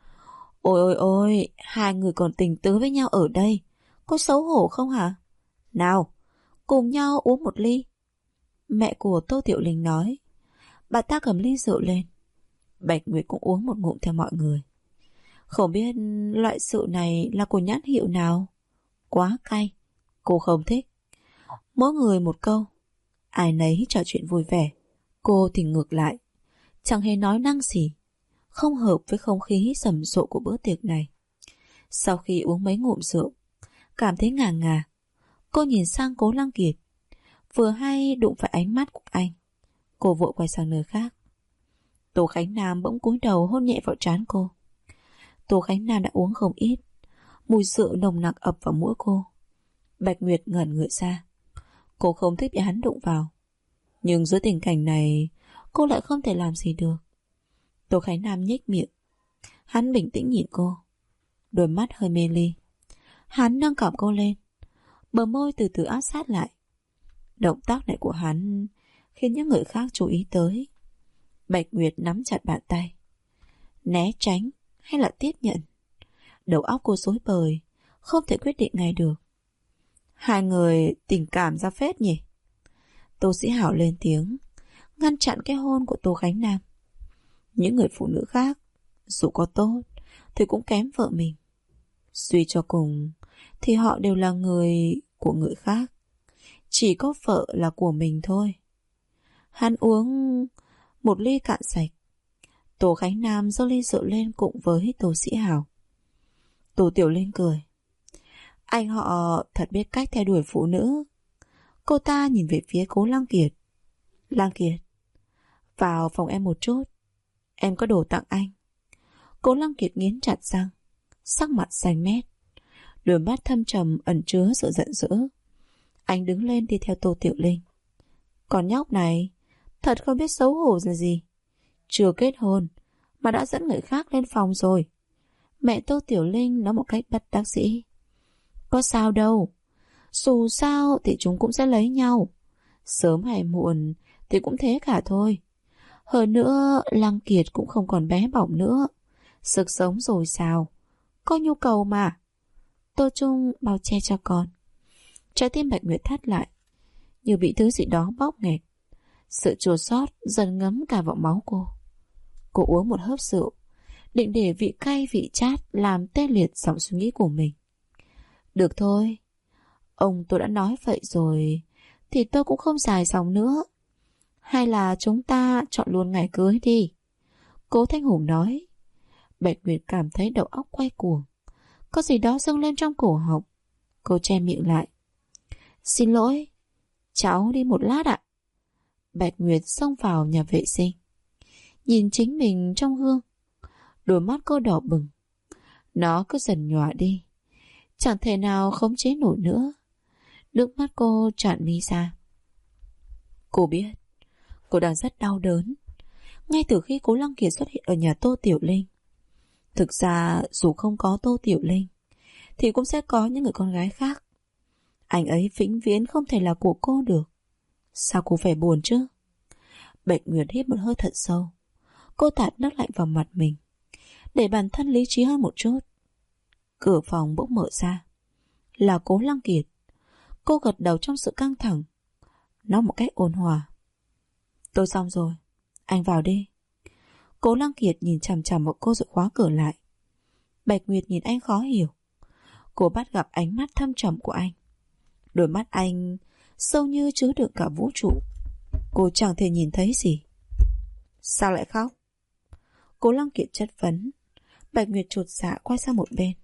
Ôi ôi ôi, hai người còn tình tứ với nhau ở đây. Có xấu hổ không hả? Nào, cùng nhau uống một ly. Mẹ của Tô Tiểu Linh nói. Bà ta cầm ly rượu lên. Bạch Nguyệt cũng uống một ngụm theo mọi người. Không biết loại rượu này là của nhãn hiệu nào. Quá cay, cô không thích. Mỗi người một câu, ai nấy trò chuyện vui vẻ. Cô thì ngược lại, chẳng hề nói năng gì, không hợp với không khí rầm rộ của bữa tiệc này. Sau khi uống mấy ngụm rượu, cảm thấy ngà ngà, cô nhìn sang Cố Lăng Kiệt. Vừa hay đụng phải ánh mắt của anh, cô vội quay sang nơi khác. Tô Khánh Nam bỗng cúi đầu hôn nhẹ vào trán cô. Tô Khánh Nam đã uống không ít, mùi rượu nồng nặc ập vào mũi cô. Bạch Nguyệt ngẩn người ra. Cô không thích bị hắn đụng vào, nhưng dưới tình cảnh này cô lại không thể làm gì được. Tô Khánh Nam nhếch miệng. Hắn bình tĩnh nhìn cô, đôi mắt hơi mê ly. Hắn nâng cằm cô lên, bờ môi từ từ áp sát lại. Động tác này của hắn khiến những người khác chú ý tới. Bạch Nguyệt nắm chặt bàn tay. Né tránh hay là tiếp nhận? Đầu óc cô rối bời, không thể quyết định ngay được. Hai người tình cảm ra phết nhỉ? Tô Sĩ Hảo lên tiếng, ngăn chặn cái hôn của Tô Khánh Nam. Những người phụ nữ khác, dù có tốt thì cũng kém vợ mình. Suy cho cùng thì họ đều là người của người khác. Chỉ có vợ là của mình thôi. Hắn uống một ly cạn sạch. Tô Khánh Nam giơ ly rượu lên cùng với Tô Sĩ Hảo. Tô Tiểu Linh cười. Anh họ thật biết cách theo đuổi phụ nữ. Cô ta nhìn về phía Cố Lăng Kiệt. Lăng Kiệt, vào phòng em một chút, em có đồ tặng anh. Cố Lăng Kiệt nghiến chặt răng, sắc mặt xanh mét, đôi mắt thâm trầm ẩn chứa sự giận dữ. Anh đứng lên đi theo Tô Tiểu Linh. Con nhóc này thật không biết xấu hổ là gì. Chưa kết hôn mà đã dẫn người khác lên phòng rồi. Mẹ Tô Tiểu Linh nói một cách bất đắc dĩ. Có sao đâu, dù sao thì chúng cũng sẽ lấy nhau. Sớm hay muộn thì cũng thế cả thôi. Hơn nữa Lăng Kiệt cũng không còn bé bỏng nữa, sức sống rồi sao, có nhu cầu mà. Tô Trung bao che cho con. Trái tim Bạch Nguyệt thắt lại, như bị thứ gì đó bóp nghẹt. Sự chua xót dần ngấm cả vào máu cô. Cô uống một hớp rượu, định để vị cay vị chát làm tê liệt dòng suy nghĩ của mình. Được thôi, ông tôi đã nói vậy rồi thì tôi cũng không dài dòng nữa. Hay là chúng ta chọn luôn ngày cưới đi, Cố Thanh Hùng nói. Bạch Nguyệt cảm thấy đầu óc quay cuồng, có gì đó dâng lên trong cổ họng. Cô che miệng lại. Xin lỗi, cháu đi một lát ạ. Bạch Nguyệt xông vào nhà vệ sinh, nhìn chính mình trong gương. Đôi mắt cô đỏ bừng, nó cứ dần nhòa đi, chẳng thể nào khống chế nổi nữa. Nước mắt cô tràn mi ra. Cô biết cô đang rất đau đớn ngay từ khi Cố Lăng Kiệt xuất hiện ở nhà Tô Tiểu Linh. Thực ra dù không có Tô Tiểu Linh thì cũng sẽ có những người con gái khác. Anh ấy vĩnh viễn không thể là của cô được. Sao cô phải buồn chứ? Bạch Nguyệt hít một hơi thật sâu. Cô tạt nước lạnh vào mặt mình, để bản thân lý trí hơn một chút. Cửa phòng bỗng mở ra. Là Cố Lăng Kiệt. Cô gật đầu trong sự căng thẳng, nói một cách ôn hòa. Tôi xong rồi, anh vào đi. Cố Lăng Kiệt nhìn chằm chằm vào cô rồi khóa cửa lại. Bạch Nguyệt nhìn anh khó hiểu. Cô bắt gặp ánh mắt thâm trầm của anh. Đôi mắt anh sâu như chứa đựng cả vũ trụ. Cô chẳng thể nhìn thấy gì. Sao lại khóc? Cố Lăng Kiệt chất vấn. Bạch Nguyệt chột dạ quay sang một bên.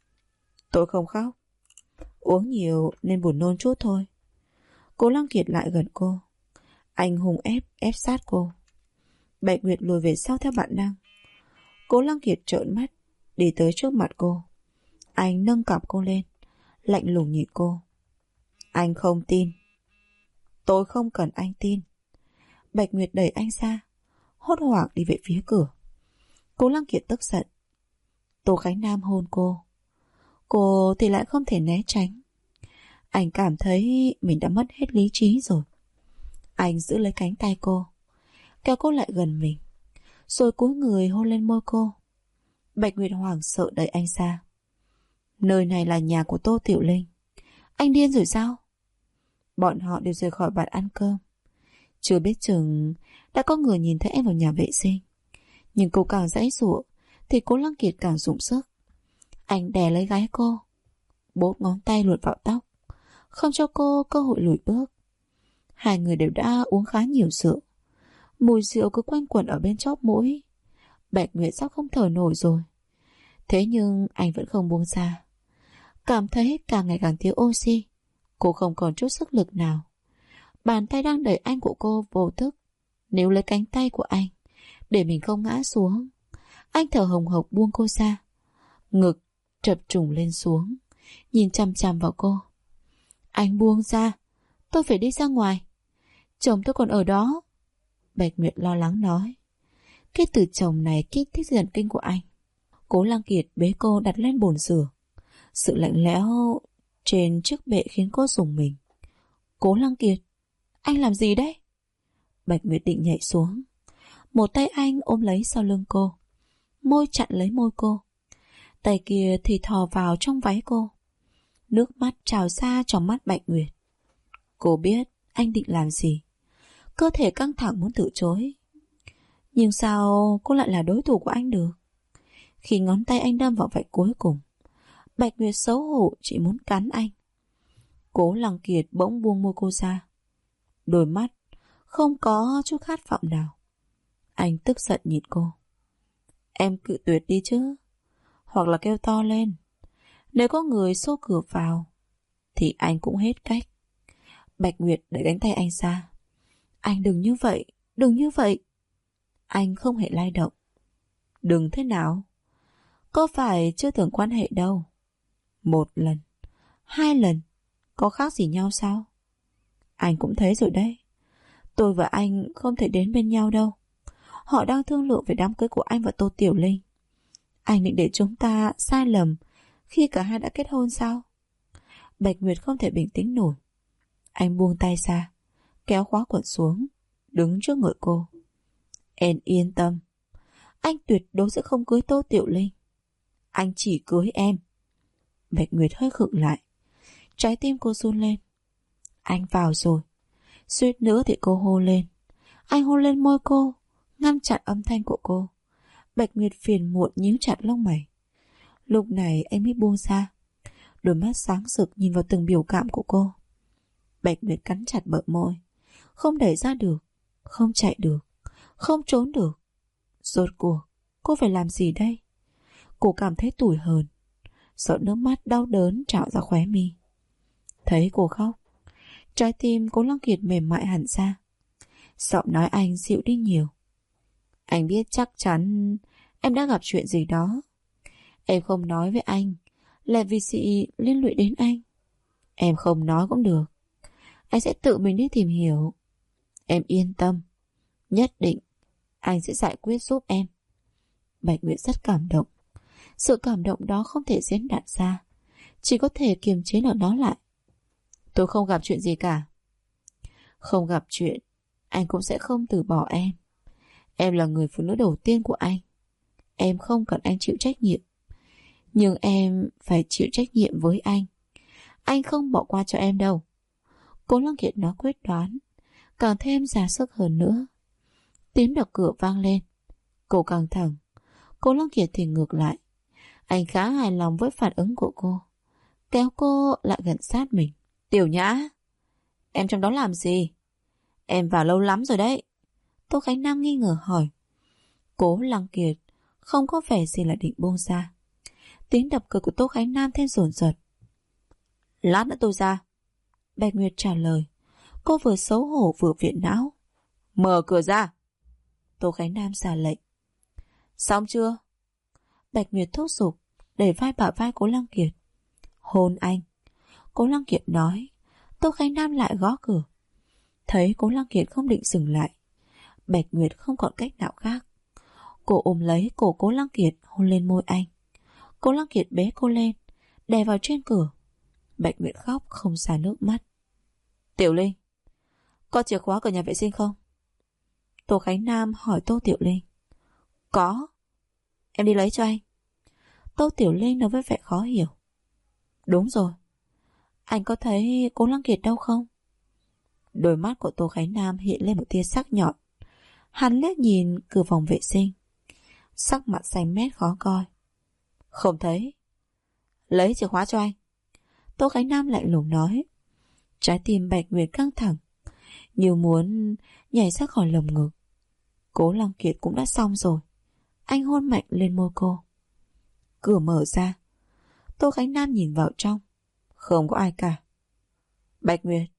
Tôi không khóc. Uống nhiều nên buồn nôn chút thôi. Cố Lăng Kiệt lại gần cô. Anh hùng ép sát cô. Bạch Nguyệt lùi về sau theo bản năng. Cố Lăng Kiệt trợn mắt, đi tới trước mặt cô. Anh nâng cặp cô lên, lạnh lùng nhìn cô. Anh không tin. Tôi không cần anh tin. Bạch Nguyệt đẩy anh ra, hốt hoảng đi về phía cửa. Cố Lăng Kiệt tức giận. Tô Khánh Nam hôn cô. Cô thì lại không thể né tránh. Anh cảm thấy mình đã mất hết lý trí rồi. Anh giữ lấy cánh tay cô, kéo cô lại gần mình, rồi cúi người hôn lên môi cô. Bạch Nguyệt hoảng sợ đẩy anh ra. Nơi này là nhà của Tô Tiểu Linh. Anh điên rồi sao? Bọn họ đều rời khỏi bàn ăn cơm. Chưa biết chừng đã có người nhìn thấy em vào nhà vệ sinh. Nhưng cô càng giãy giụa thì Cố Lăng Kiệt càng dụng sức. Anh đè lấy gáy cô, bốt ngón tay luồn vào tóc, không cho cô cơ hội lùi bước. Hai người đều đã uống khá nhiều rượu. Mùi rượu cứ quanh quẩn ở bên chóp mũi. Bạch Nguyệt sắp không thở nổi rồi. Thế nhưng anh vẫn không buông ra. Cảm thấy càng ngày càng thiếu oxy. Cô không còn chút sức lực nào. Bàn tay đang đẩy anh của cô vô thức níu lấy cánh tay của anh để mình không ngã xuống. Anh thở hồng hộc buông cô ra. Ngực chập trùng lên xuống, nhìn chằm chằm vào cô. Anh buông ra. Tôi phải đi ra ngoài. Chồng tôi còn ở đó. Bạch Nguyệt lo lắng nói. Cái từ chồng này kích thích thần kinh của anh. Cố Lăng Kiệt bế cô đặt lên bồn rửa. Sự lạnh lẽo trên chiếc bệ khiến cô rùng mình. Cố Lăng Kiệt, anh làm gì đấy? Bạch Nguyệt định nhảy xuống. Một tay anh ôm lấy sau lưng cô, môi chặn lấy môi cô. Tay kia thì thò vào trong váy cô. Nước mắt trào ra trong mắt Bạch Nguyệt. Cô biết anh định làm gì. Cơ thể căng thẳng muốn từ chối. Nhưng sao cô lại là đối thủ của anh được? Khi ngón tay anh đâm vào vạch cuối cùng, Bạch Nguyệt xấu hổ chỉ muốn cắn anh. Cố Lăng Kiệt bỗng buông môi cô ra. Đôi mắt không có chút khát vọng nào. Anh tức giận nhìn cô. Em cự tuyệt đi chứ, hoặc là kêu to lên. Nếu có người xô cửa vào thì anh cũng hết cách. Bạch Nguyệt đẩy cánh tay anh ra. Anh đừng như vậy, đừng như vậy. Anh không hề lay động. Đừng thế nào? Có phải chưa từng quan hệ đâu. Một lần, hai lần, có khác gì nhau sao? Anh cũng thấy rồi đấy. Tôi và anh không thể đến bên nhau đâu. Họ đang thương lượng về đám cưới của anh và Tô Tiểu Linh. Anh định để chúng ta sai lầm khi cả hai đã kết hôn sao? Bạch Nguyệt không thể bình tĩnh nổi. Anh buông tay ra, kéo khóa quần xuống, đứng trước người cô. Em yên tâm, anh tuyệt đối sẽ không cưới Tô Tiểu Linh. Anh chỉ cưới em. Bạch Nguyệt hơi khựng lại. Trái tim cô run lên. Anh vào rồi. Suýt nữa thì cô hô lên. Anh hôn lên môi cô, ngăn chặn âm thanh của cô. Bạch Nguyệt phiền muộn nhíu chặt lông mày. Lúc này anh mới buông ra. Đôi mắt sáng rực nhìn vào từng biểu cảm của cô. Bạch Nguyệt cắn chặt bờ môi. Không đẩy ra được, không chạy được, không trốn được. Rốt cuộc cô phải làm gì đây? Cô cảm thấy tủi hờn. Sợ nước mắt đau đớn trào ra khóe mi. Thấy cô khóc, trái tim Cố Lăng Kiệt mềm mại hẳn ra. Giọng nói anh dịu đi nhiều. Anh biết chắc chắn em đã gặp chuyện gì đó. Em không nói với anh là vì sự liên lụy đến anh. Em không nói cũng được. Anh sẽ tự mình đi tìm hiểu. Em yên tâm. Nhất định anh sẽ giải quyết giúp em. Bạch Nguyệt rất cảm động. Sự cảm động đó không thể diễn đạt ra, chỉ có thể kiềm chế nó lại. Tôi không gặp chuyện gì cả. Không gặp chuyện, anh cũng sẽ không từ bỏ em. Em là người phụ nữ đầu tiên của anh. Em không cần anh chịu trách nhiệm. Nhưng em phải chịu trách nhiệm với anh. Anh không bỏ qua cho em đâu. Cố Lăng Kiệt nói quyết đoán, càng thêm ra sức hơn nữa. Tiếng đập cửa vang lên. Cô căng thẳng. Cố Lăng Kiệt thì ngược lại. Anh khá hài lòng với phản ứng của cô, kéo cô lại gần sát mình. Tiểu Nhã, Em trong đó làm gì? Em vào lâu lắm rồi đấy. Tô Khánh Nam nghi ngờ hỏi. Cố Lăng Kiệt không có vẻ gì là định buông ra. Tiếng đập cửa của Tô Khánh Nam thêm dồn dập. Lát nữa tôi ra. Bạch Nguyệt trả lời. Cô vừa xấu hổ vừa viện não. Mở cửa ra. Tô Khánh Nam ra lệnh. Xong chưa? Bạch Nguyệt thúc giục, đẩy vai bả vai Cố Lăng Kiệt. Hôn anh. Cố Lăng Kiệt nói. Tô Khánh Nam lại gõ cửa. Thấy Cố Lăng Kiệt không định dừng lại, Bạch Nguyệt không còn cách nào khác. Cô ôm lấy cổ Cố Lăng Kiệt, hôn lên môi anh. Cố Lăng Kiệt bế cô lên, đè vào trên cửa. Bạch Nguyệt khóc không ra nước mắt. Tiểu Linh, có chìa khóa của nhà vệ sinh không? Tô Khánh Nam hỏi Tô Tiểu Linh. Có. Em đi lấy cho anh. Tô Tiểu Linh nói với vẻ khó hiểu. Đúng rồi. Anh có thấy Cố Lăng Kiệt đâu không? Đôi mắt của Tô Khánh Nam hiện lên một tia sắc nhọn. Hắn liếc nhìn cửa phòng vệ sinh, sắc mặt xanh mét khó coi. Không thấy. Lấy chìa khóa cho anh. Tô Khánh Nam lạnh lùng nói. Trái tim Bạch Nguyệt căng thẳng, như muốn nhảy ra khỏi lồng ngực. Cố Lăng Kiệt cũng đã xong rồi. Anh hôn mạnh lên môi cô. Cửa mở ra. Tô Khánh Nam nhìn vào trong. Không có ai cả. Bạch Nguyệt.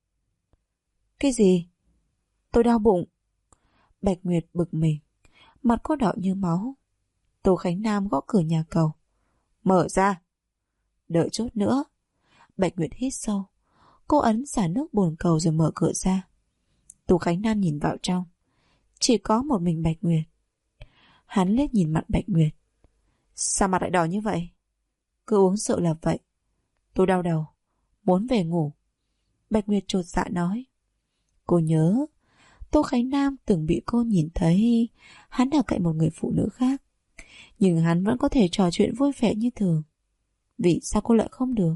Cái gì? Tôi đau bụng. Bạch Nguyệt bực mình, mặt cô đỏ như máu. Tô Khánh Nam gõ cửa nhà cầu. Mở ra. Đợi chút nữa. Bạch Nguyệt hít sâu. Cô ấn xả nước bồn cầu rồi mở cửa ra. Tô Khánh Nam nhìn vào trong. Chỉ có một mình Bạch Nguyệt. Hắn liếc nhìn mặt Bạch Nguyệt. Sao mặt lại đỏ như vậy? Cứ uống rượu là vậy. Tôi đau đầu, muốn về ngủ. Bạch Nguyệt chột dạ nói. Cô nhớ Tô Khánh Nam từng bị cô nhìn thấy hắn ở cạnh một người phụ nữ khác, nhưng hắn vẫn có thể trò chuyện vui vẻ như thường. Vì sao cô lại không được?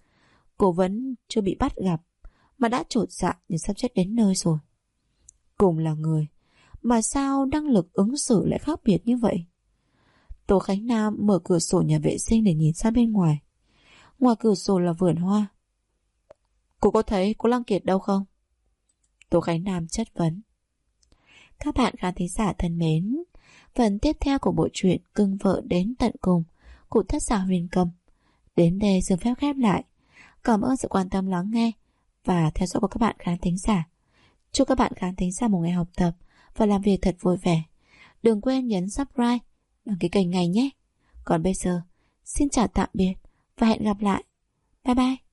Cô vẫn chưa bị bắt gặp mà đã chột dạ như sắp chết đến nơi rồi. Cùng là người mà sao năng lực ứng xử lại khác biệt như vậy? Tô Khánh Nam mở cửa sổ nhà vệ sinh để nhìn ra bên ngoài. Ngoài cửa sổ là vườn hoa. Cô có thấy Cố Lăng Kiệt đâu không? Tô Khánh Nam chất vấn. Các bạn khán thính giả thân mến, phần tiếp theo của bộ truyện Cưng Vợ Đến Tận Cùng của tác giả Huyền Cầm đến đây xin phép khép lại. Cảm ơn sự quan tâm lắng nghe và theo dõi của các bạn khán thính giả. Chúc các bạn khán thính giả một ngày học tập và làm việc thật vui vẻ. Đừng quên nhấn subscribe, đăng ký kênh này nhé. Còn bây giờ, xin chào tạm biệt và hẹn gặp lại. Bye bye.